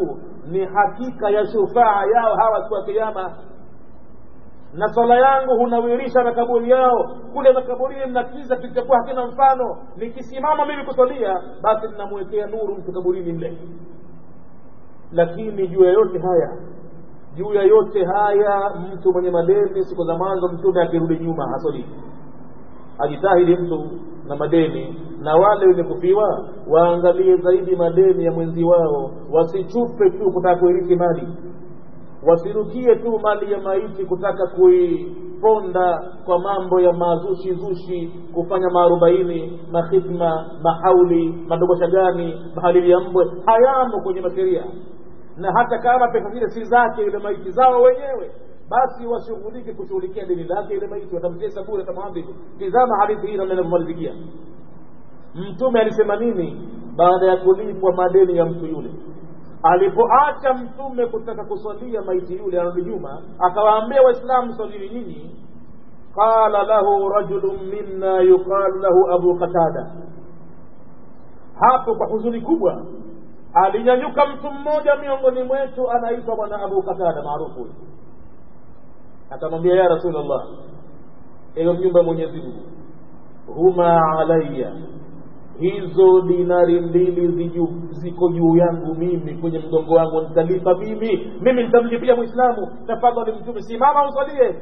ni hakika ya shufaa yao hawa siku ya kiyama. Na swala yangu hunawirisha makaburi yao. Kule makaburini mnakiza kilichokuwa hakina mfano, nikisimama mimi kusalia basi ninamwekea nuru mtu kaburini mle. Lakini juu ya yote haya mtu mwenye madeni siku za mwanzo mtume akirudi nyuma hasoli. Ajitahidi mtu na madeni, na wale wenye kufiwa waangalie zaidi madeni ya mwenzi wao, wasichupe tu kutaka kuirithi mali, wasirukie tu mali ya maiti kutaka kuiponda kwa mambo ya zushi, kufanya maarobaini, mahitma, mahauli, madogosha gani, mahalili ya mbwe, hayamo kwenye materia. Na hata kama pesa zile si zake ile maiti zao wenyewe, basi washughulike kushughulikia deni lake ile maiti, watamtesa bure tamwambi. Tazama hadithi hii namna inavyomalizikia. Mtume alisema nini baada ya kulipwa madeni ya mtu yule? Alipoacha mtume kutaka kuswalia maiti yule arudi nyuma, akawaambia Waislamu, swalini nyinyi. Qala lahu rajulun minna yuqalu lahu Abu Qatada. Hapo kwa huzuni kubwa alinyanyuka mtu mmoja miongoni mwetu anaitwa bwana Abu Qatada maarufu. Akamwambia, ya Rasulullah, ewe mjumbe wa Mwenyezi Mungu, huma alayya, hizo dinari 2 ziko juu yangu mimi, kwenye mgongo wangu, nitalipa mimi nitamlipia Muislamu. Tafadhali mtume, simama usalie.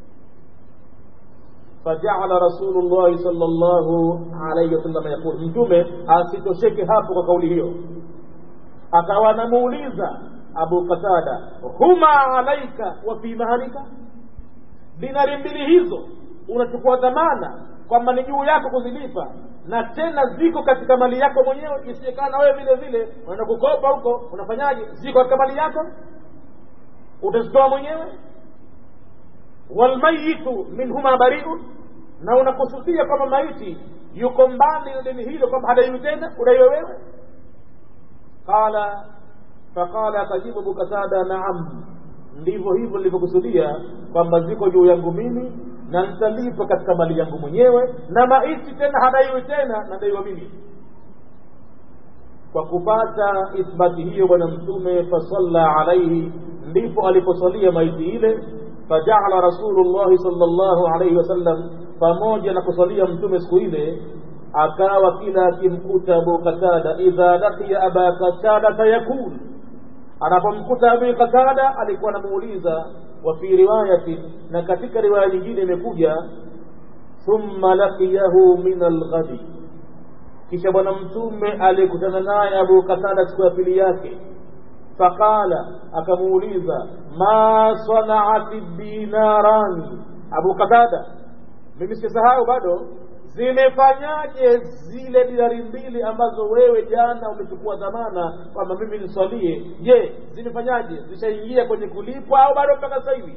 Faja'ala Rasulullah sallallahu alayhi wasallam yaqul, mtume asitosheke hapo kwa kauli hiyo, akawa anamuuliza Abu Qatada, huma alaika wa fi mahalika, dinari 2 hizo unachukua dhamana kwamba ni juu yako kuzilipa, na tena ziko katika mali yako mwenyewe, isiyekana wewe vile vile unaenda kukopa huko, unafanyaje? Ziko katika mali yako, utazitoa mwenyewe. Wal mayitu minhuma bari'un, na unakusudia kama maiti yuko mbali na deni hilo, kwamba hadaiwi tena, udaiwe wewe. Faqala tajibu Abu Qatada, naam, ndivyo hivyo nilivyokusudia, kwamba ziko juu yangu mimi na nitalipa katika mali yangu mwenyewe, na maiti tena hadaiwi tena, nadaiwa mimi. Kwa kupata ithbati hiyo bwana mtume fasalla alayhi, ndipo aliposalia maiti ile. Faja'ala Rasulullah sallallahu alayhi wasallam, pamoja na kusalia mtume siku ile, akawa kila akimkuta Abu Qatada, idha laqiya Aba Qatada fayakul, anapomkuta Abu Qatada alikuwa anamuuliza. Wa fi riwayati, na katika riwaya nyingine imekuja, thumma laqiyahu min al-ghadi, kisha bwana mtume alikutana naye Abu Qatada siku ya pili yake. Faqala, akamuuliza, ma sana'ati dinarani, Abu Qatada, mimi sisahau bado, zimefanyaje zile dinari 2 ambazo wewe jana umechukua dhamana kwamba mimi niswalie? Je, zimefanyaje? Zishaingia kwenye kulipwa au bado mpaka sasa hivi?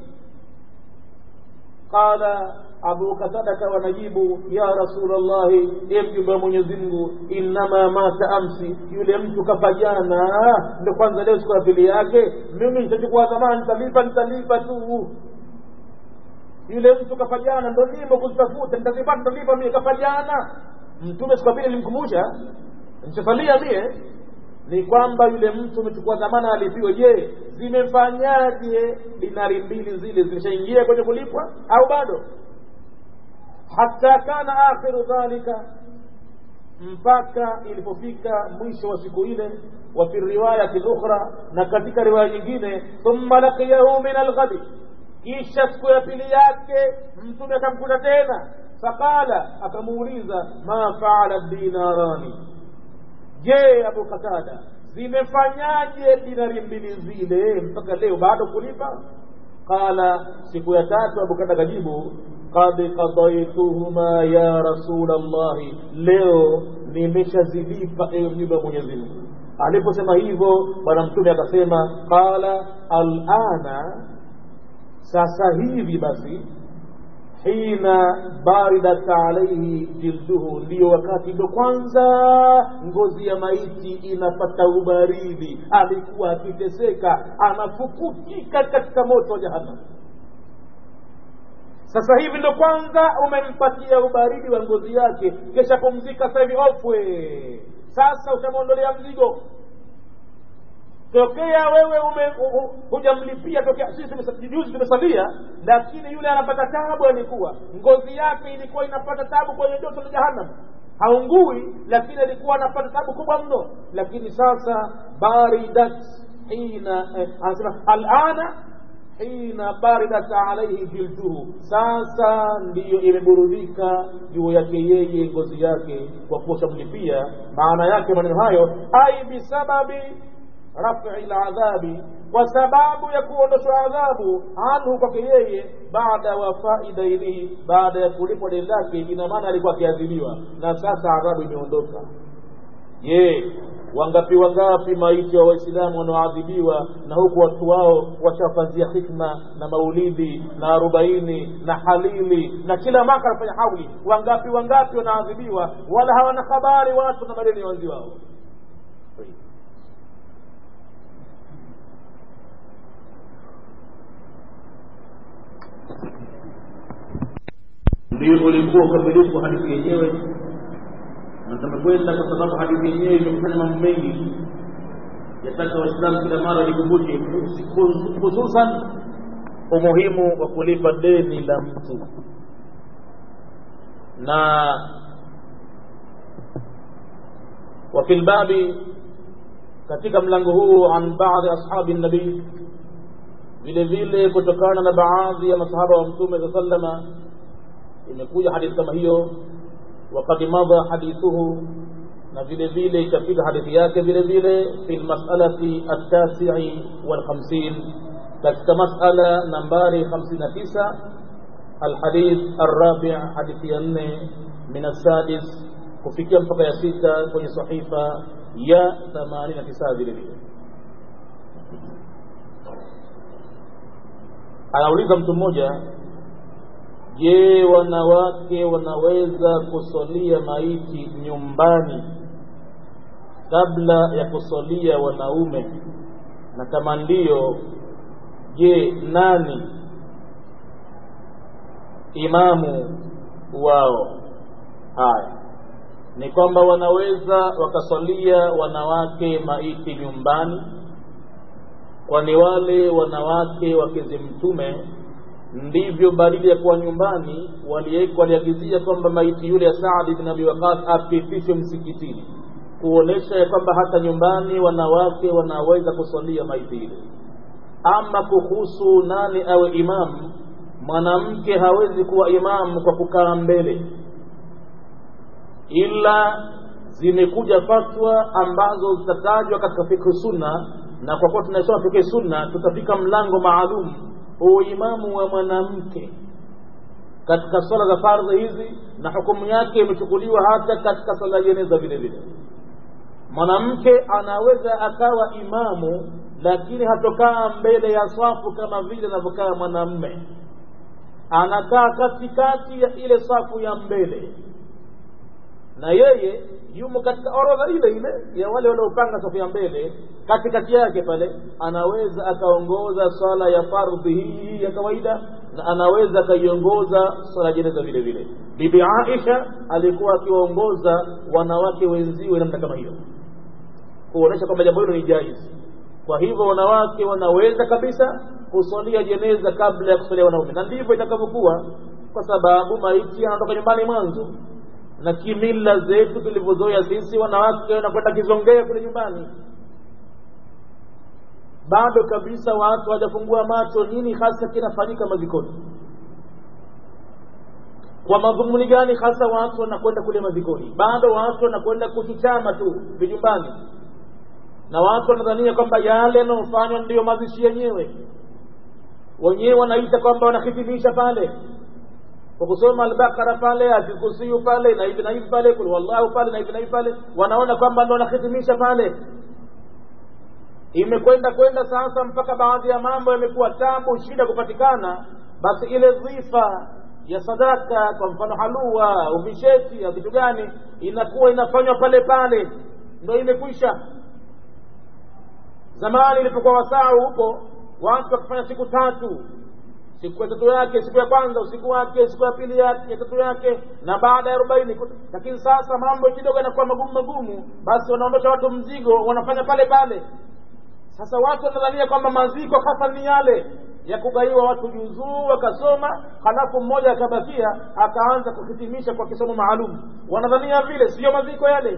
Qala Abu Qatada kawa najibu, ya Rasulullah, ye mjumbe wa Mwenyezi Mungu, inma mata amsi, yule mtu kafa jana, ndio kwanza leo siku ya pili yake, mimi nitachukua dhamana, nitalipa tu. Yule mtu kafa jana, ndio nimo kuzitafuta, nitalipa mimi, kafa jana. Mtume siku pili alimkumbusha, msifalia mie, ni kwamba yule mtu umechukua dhamana alipiwe. Je, zimefanyaje dinari 2 zile? Zimeshaingia kwenye kulipwa au bado? Hatta kana akhiru dhalika, mpaka ilipofika mwisho wa siku ile. Wa fi riwayati ukhra, na katika riwaya nyingine, thumma laqiyahu min al-ghadi, kisha siku ya pili yake mtume akamkuta tena. Faqala, akamuuliza, ma fa'ala dinarani, je Abu Qatada, zimefanyaje dinari 2 zile mpaka leo bado kulipa? Qala, siku ya tatu Abu Qatada kajibu, qad qadaytuhuma ya Rasulullah, leo nimeshazilipa ewe mjumbe wa Mwenyezi Mungu. Aliposema hivyo bwana mtume akasema, qala al'ana, sasa hivi basi, hina baridat alayhi jilduhu, ndio wakati ndo kwanza ngozi ya maiti inapata ubaridi. Alikuwa akiteseka, anafukutika katika moto wa jahannam. Sasa hivi ndo kwanza umempatia ubaridi wa ngozi yake, kisha kumzika sasa hivi ofwe. Sasa utamwondolea mzigo. tokea wewe hujamlipia, tokea sisi juzi tumesalia, lakini yule anapata taabu. Alikuwa ngozi yake ilikuwa inapata taabu kwenye joto la jahannam, haungui, lakini alikuwa anapata taabu kubwa mno. Lakini sasa baridat hina anasema alana hina baridat alayhi jilduhu, sasa ndiyo imeburudika juu yake yeye ngozi yake kwa kushamlipia. Maana yake maneno hayo, ai bisababi rafi aladhabi, kwa sababu ya kuondoshwa adhabu anhu kwake yeye, baada wafai dainihi, baada ya kulipwa deni lake. Ina maana alikuwa akiadhibiwa na sasa adhabu imeondoka. Wangapi maiti wa Waislamu wanaoadhibiwa na huku watu wao washafanyia hikma na maulidi na 40 na halili na kila mwaka wanafanya hauli. Wangapi wanaadhibiwa wala hawana habari watu na madeni ya wenzi wao. Ndio ulikuwa ukamilifu hadithi yenyewe, na tumekwenda kwa sababu hadithi yenyewe imefanya mambo mengi. Yataka Waislamu kila mara likumbuke hususan umuhimu wa kulipa deni la mtu. Na wa fil babi, katika mlango huu, an baadhi ashabi nabii, vile vile kutokana na baadhi ya masahaba wa Mtume sallama imekuja hadithi kama hiyo. وقد مضى حديثه, na vile vile ikafika hadithi yake vile vile fi almas'alati at-tasi'a wal-50, katika mas'ala nambari 59, alhadith ar-rabi', hadithi ya 4 min as-sadis kufikia mpaka ya 6 kwenye sahifa ya 89 vile vile. Anauliza mtu mmoja, je, wanawake wanaweza kusalia maiti nyumbani kabla ya kusalia wanaume? Na kama ndio, je, nani imamu wao? Haya ni kwamba wanaweza wakasalia wanawake maiti nyumbani, kwani wale wanawake wa Mtume ndivyo badala ya kuwa nyumbani waliagizia kwamba maiti yule ya Saad ibn Abi Waqqas apitishwe msikitini, kuonesha ya kwamba hata nyumbani wanawake wanaweza kusalia maiti ile. Ama kuhusu nani awe imamu, mwanamke hawezi kuwa imamu kwa kukaa mbele, ila zimekuja fatwa ambazo zitatajwa katika fiqh sunna, na kwa kuwa tunasoma fiqh sunna tutafika mlango maalum uimamu wa mwanamke katika swala za fardhi hizi, na hukumu yake imechukuliwa hata katika swala jeneza vile vile. Mwanamke anaweza akawa imamu, lakini hatokaa mbele ya safu kama vile anavyokaa mwanamume. Anakaa katikati ya ile safu ya mbele, na yeye yumo katika orodha ile ile ya wale waliopanga safu ya mbele. Katikati yake pale anaweza akaongoza swala ya fardhi hii ya kawaida, na anaweza akaiongoza swala jeneza vile vile. Bibi Aisha alikuwa akiwaongoza wanawake wenziwe namna kama hiyo, kuonesha kwamba jambo hilo ni jaiz. Kwa hivyo wanawake wanaweza kabisa kusalia jeneza kabla ya kusalia wanaume, na ndivyo itakavyokuwa, kwa sababu maiti anatoka nyumbani mwanzo, na kimila zetu tulivyozoea sisi, wanawake wanakwenda kizongea kule nyumbani. Bado kabisa watu hawajafungua macho nini hasa kinafanyika mazikoni, kwa madhumuni gani hasa watu wanakwenda kule mazikoni. Bado watu wanakwenda kuchuchama tu vijumbani, na watu wanadhania kwamba yale yanayofanywa ndiyo mazishi yenyewe. Wenyewe wanaita kwamba wanahitimisha pale kwa kusoma al-Baqara pale, al-Kursi pale, na hivi na hivi pale, kul wallahu pale, na hivi na hivi pale. Wanaona kwamba ndio wanahitimisha pale. Imekwenda sasa mpaka baadhi ya mambo yamekuwa tabu, shida kupatikana. Basi ile dhifa ya sadaka, kwa mfano halua, ubisheti, vitu gani, inakuwa inafanywa pale pale, ndio imekwisha. Zamani ilipokuwa wasaa huko, watu wakifanya siku 3, siku ya 3 yake, siku ya kwanza usiku wake, siku ya pili yake, ya 3 yake, na baada ya 40. Lakini sasa mambo kidogo yanakuwa magumu, basi wanaondosha watu mzigo, wanafanya pale pale. Sasa watu wanadhania kwamba maziko hasa ni yale ya kugaiwa watu juzuu wakasoma, halafu mmoja akabakia akaanza kuhitimisha kwa kisomo maalum. Wanadhania vile, sio maziko yale.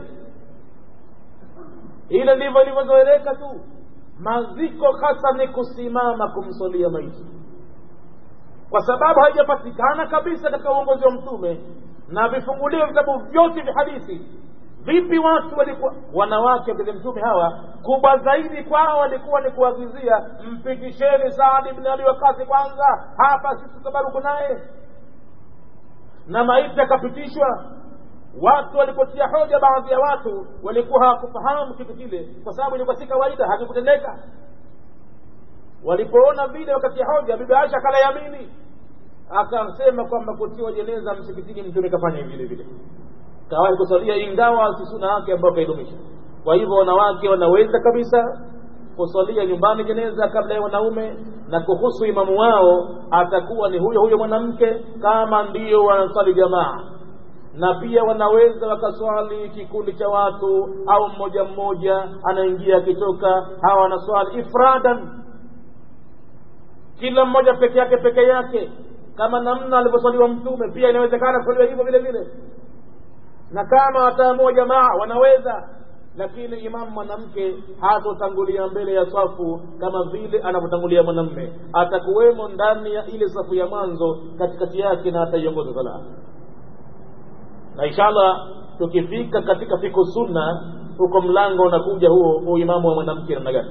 Ile ndivyo ilivyozoeleka tu. Maziko hasa ni kusimama kumsalia maiti, kwa sababu haijapatikana kabisa katika uongozi wa Mtume na vifunguliwa vitabu vyote vya hadithi. Vipi watu walikuwa wanawake wa Mtume hawa, kubwa zaidi kwao walikuwa ni kuagizia, mpitisheni Saad ibn Abi Waqqas kwanza, hapa sisi tutabaruku naye, na maiti akapitishwa. Watu walipotia hoja, baadhi ya watu walikuwa hawakufahamu kitu kile, kwa sababu ilikuwa si kawaida, hakikutendeka. Walipoona vile wakati ya hoja, Bibi Aisha kala yamini, akasema kwamba kutiwa jeneza msikitini Mtume kafanya vile vile, kawahi kusalia, ingawa si sunna yake ambayo kaidumisha. Kwa hivyo wanawake wanaweza kabisa kusalia nyumbani jeneza kabla ya wanaume, na kuhusu imamu wao atakuwa ni huyo huyo mwanamke kama ndiyo wanasali jamaa, na pia wanaweza wakaswali kikundi cha watu au mmoja mmoja anaingia akitoka. Hawa wanaswali ifradan, kila mmoja peke yake kama namna alivyoswaliwa Mtume. Pia inawezekana kuswaliwa hivyo vile vile, na kama wataamua jamaa wanaweza, lakini imamu mwanamke hatotangulia mbele ya safu kama vile anavyotangulia mwanamume. Atakuwemo ndani ya ile safu ya mwanzo katikati yake, na ataiongoza sala. Na inshallah tukifika katika fiqh sunna, huko mlango unakuja huo imamu wa mwanamke namna gani.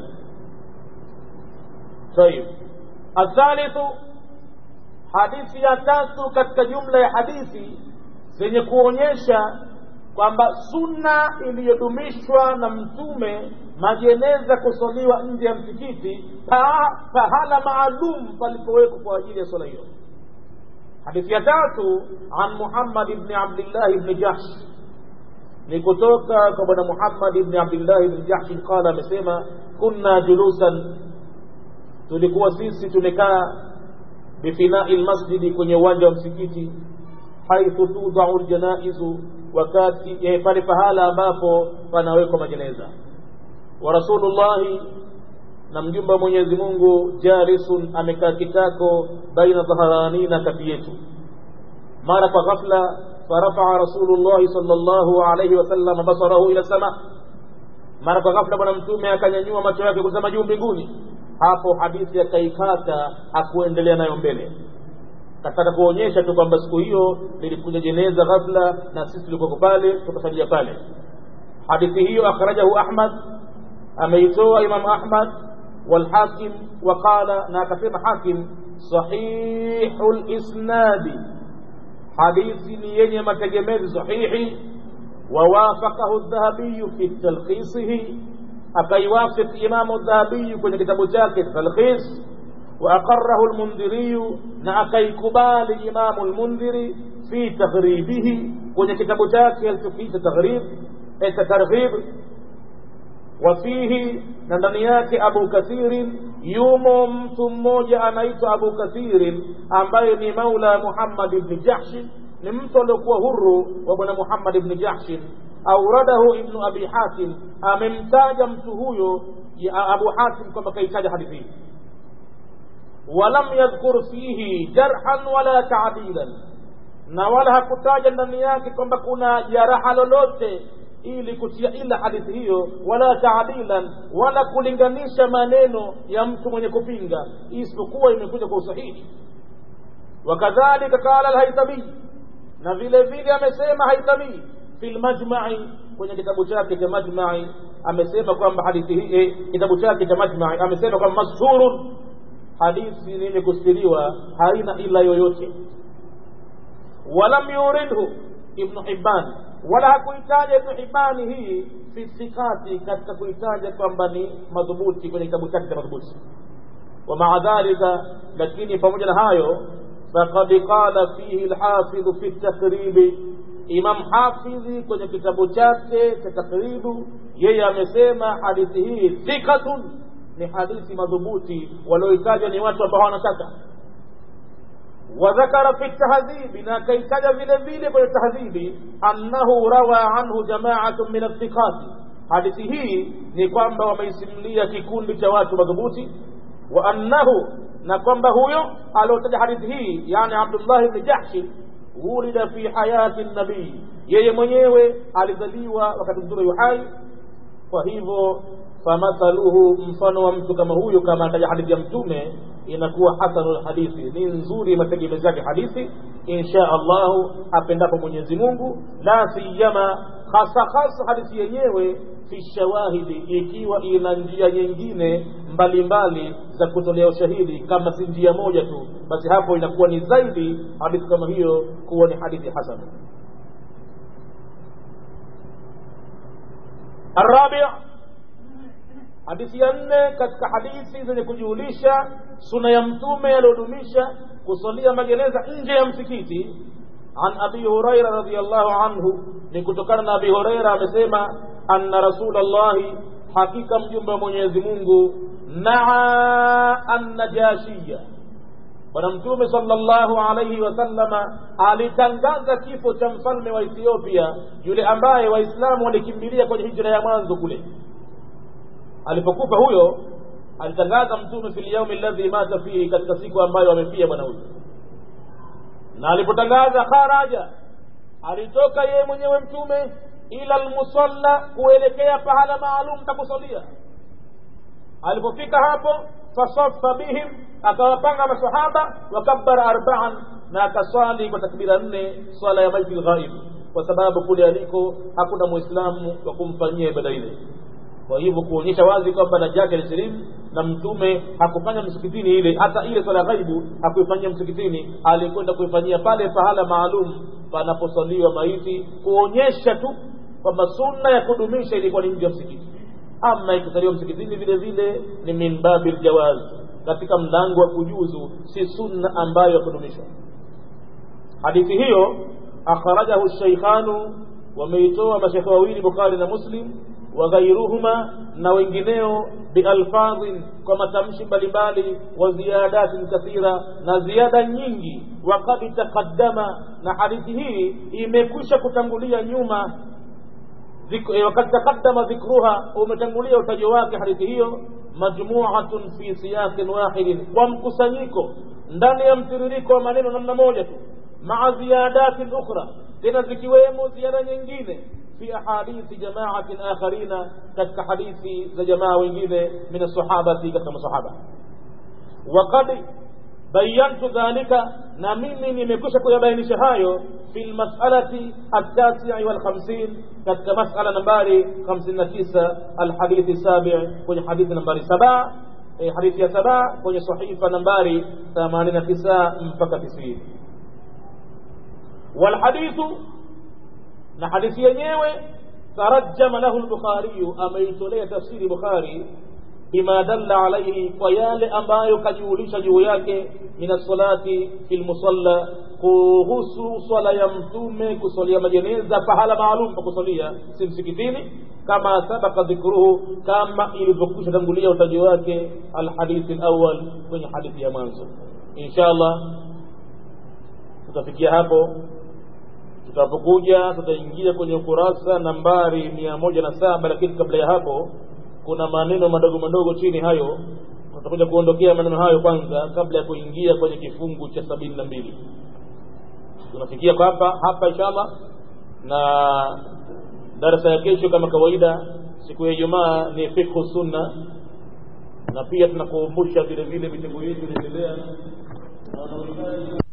Sahihi. Athalithu, hadithi ya tatu katika jumla ya hadithi zenye kuonyesha kwamba sunna iliyodumishwa na Mtume, majeneza kusaliwa nje ya msikiti pahala maalum palipowekwa kwa ajili ya swala hiyo. Hadithi ya tatu, an Muhammad ibn Abdullah ibn Jahsh, ni kutoka kwa bwana Muhammad ibn Abdullah ibn Jahsh, qala, amesema, kunna julusan, tulikuwa sisi tumekaa, bifinai almasjidi, kwenye uwanja wa msikiti, haithu tudau aljanaizu, wakati pale pahala ambapo panawekwa majeneza, wa Rasulullahi, na mjumbe wa Mwenyezi Mungu, jalisun, amekaa kitako, baina dhaharanina, kati yetu. Mara kwa ghafla, farafa'a Rasulullah sallallahu alayhi wasallam basarahu ila sama, mara kwa ghafla bwana Mtume akanyanyua macho yake kutazama juu mbinguni. Hapo hadithi akaikata, hakuendelea nayo mbele. Kataka kuonyesha tu kwamba siku hiyo lilikuja jeneza ghafla na sisi tulikuwa pale, tukasalia pale. Hadithi hiyo akhrajahu Ahmad, ameitoa Imam Ahmad, wal Hakim, waqala, na akasema Hakim, sahihul isnadi, hadithi ni yenye mategemezi sahihi. Wawafaqahu adh-Dhahabi fi talkhisihi, akaiwafik Imam adh-Dhahabi kwenye kitabu chake Talkhis. وأقره المنذري, na akaikubali Imam al-Mundhiri fi taghribihi, kwenye kitabu chake al-Fiqh targhib. Wa fihi, na ndani yake, Abu Kathir, yumo mtu mmoja anaitwa Abu Kathir ambaye ni maula Muhammad ibn Jahsh, ni mtu aliyekuwa huru wa bwana Muhammad ibn Jahsh. Auradahu Ibn Abi Hatim, amemtaja mtu huyo ya Abu Hatim kwamba kaitaja hadithi. Walam yadhkur fihi jarhan wala ta'dilan, na wala hakutaja ndani yake kwamba kuna jaraha lolote ili kutia ila hadithi hiyo, wala ta'dilan, wala kulinganisha maneno ya mtu mwenye kupinga, isipokuwa imekuja kwa usahihi. Wakadhalika qala al-Haythami, na vile vile amesema Haythami fil Majma'i, kwenye kitabu chake cha Majma'i amesema kwamba hadithi hii, kitabu chake cha Majma'i amesema kwamba mashhurun, hadithi yenye kustiriwa, haina ila yoyote. Walam yuridhu Ibn Hibban, wala hakuitaja Ibn Hibban hii fi thiqati, katika kuitaja kwamba ni madhubuti kwenye kitabu chake cha madhubuti. Wa ma'a dhalika, lakini pamoja na hayo, faqad qala fihi al-Hafidh fi at-Taqrib, Imam Hafidhi kwenye kitabu chake cha Taqribu, yeye amesema hadithi hii thiqatun, ni hadithi madhubuti, walioitaja ni watu ambao wanataka. Wa dhakara fi at-Tahdhib, na kaitaja vile vile kwenye tahdhibi, annahu rawa anhu jama'atun min at-thiqat, hadithi hii ni kwamba wameisimulia kikundi cha watu madhubuti, wa annahu, na kwamba huyo aliotaja hadithi hii yani Abdullah ibn Jahsh wulida fi hayati nabii, yeye mwenyewe alizaliwa wakati mtume yuhai. Kwa hivyo famathaluhu, mfano wa mtu kama huyo kama ataja hadithi ya mtume inakuwa hasanul hadithi, ni nzuri mategemezi yake hadithi insha Allah apendapo Mwenyezi Mungu. La siyama, hasa hadithi yenyewe fi shawahidi, ikiwa ina njia nyingine mbalimbali za kutolea ushahidi, kama si njia moja tu, basi hapo inakuwa ni zaidi hadithi kama hiyo kuwa ni hadithi hasana. Arabi', hadithi ya 4 katika hadithi zenye kujulisha sunna ya mtume aliyodumisha kusalia majeneza nje ya msikiti. An Abi Huraira radhiyallahu anhu, ni kutokana na Abi Huraira amesema, anna Rasulullah, hakika mjumbe wa Mwenyezi Mungu, naa an-Najashiyya, bwana mtume sallallahu alayhi wasallama alitangaza kifo cha mfalme wa Ethiopia, yule ambaye waislamu walikimbilia kwenye hijra ya mwanzo kule. Alipokufa huyo alitangaza mtume fil yawm alladhi mata fihi, katika siku ambayo amefia bwana huyo. Na alipotangaza kharaja, alitoka yeye mwenyewe mtume ila almusalla, kuelekea pahala maalum pa kusalia. Alipofika hapo, fasaffa bihim, akawapanga masahaba, wakabbara 4, na akaswali kwa takbira 4 swala ya maiti ghaib, kwa sababu kule aliko hakuna muislamu wa kumfanyia ibada ile. Kwa hivyo kuonyesha wazi kwamba Najaki al-Salim na mtume hakufanya msikitini ile, hata ile swala ghaibu hakuifanyia msikitini, alikwenda kuifanyia pale pahala maalum panaposaliwa maiti, kuonyesha tu kwamba sunna ya kudumisha ilikuwa ni nje ya msikiti. Ama ikisaliwa msikitini vile vile ni min babil jawaz, katika mlango wa kujuzu, si sunna ambayo ya kudumisha. Hadithi hiyo akhrajahu shaykhanu, wameitoa mashayikh wawili Bukhari na Muslim, wa ghayruhuma, na wengineo, bialfadhin, kwa matamshi mbalimbali, wa ziyadatin kathira, na ziada nyingi. Wa qad taqaddama, na hadithi hii imekwisha kutangulia nyuma, wakati taqaddama dhikruha, umetangulia utajo wake hadithi hiyo, majmu'atun fi siyaqin wahidin, kwa mkusanyiko ndani ya mtiririko wa maneno namna moja tu, ma'a ziyadatin ukhra, tena zikiwemo ziada nyingine, fi ahadithi jama'atin akharina, katika hadithi za jamaa wengine, min as-sahabati, katika masahaba. Wa qad bayantu dhalika, na mimi nimekwisha kuyabainisha hayo, fil mas'alati at-tasi'a wal 50, katika mas'ala nambari 59, al-hadith as-sabi', kwenye hadithi nambari 7, hadithi ya 7 kwenye sahifa nambari 89 mpaka 90. Wal hadithu, na hadithi yenyewe, tarajjama lahu al-Bukhari, ameitolea tafsiri Bukhari, bima dalla alayhi, kwa yale ambayo kajulisha juu yake, min as-salati fil musalla, kuhusu swala ya mtume kusalia majeneza pahala maalum pa kusalia, si msikitini, kama sabaka dhikruhu, kama ilivyokusha tangulia utajo wake, al-hadith al-awwal, kwenye hadithi ya mwanzo. Inshallah tutafikia hapo. Tutapokuja tutaingia kwenye ukurasa nambari 107, lakini kabla ya hapo kuna maneno madogo madogo chini hayo, tutakuja kuondokea maneno hayo kwanza kabla ya kuingia kwenye kifungu cha 72. Tunafikia kwa hapa inshallah, na darasa ya kesho kama kawaida siku ya Ijumaa ni fiqh sunna, na pia tunakukumbusha vile vile vitabu hivi vinaendelea.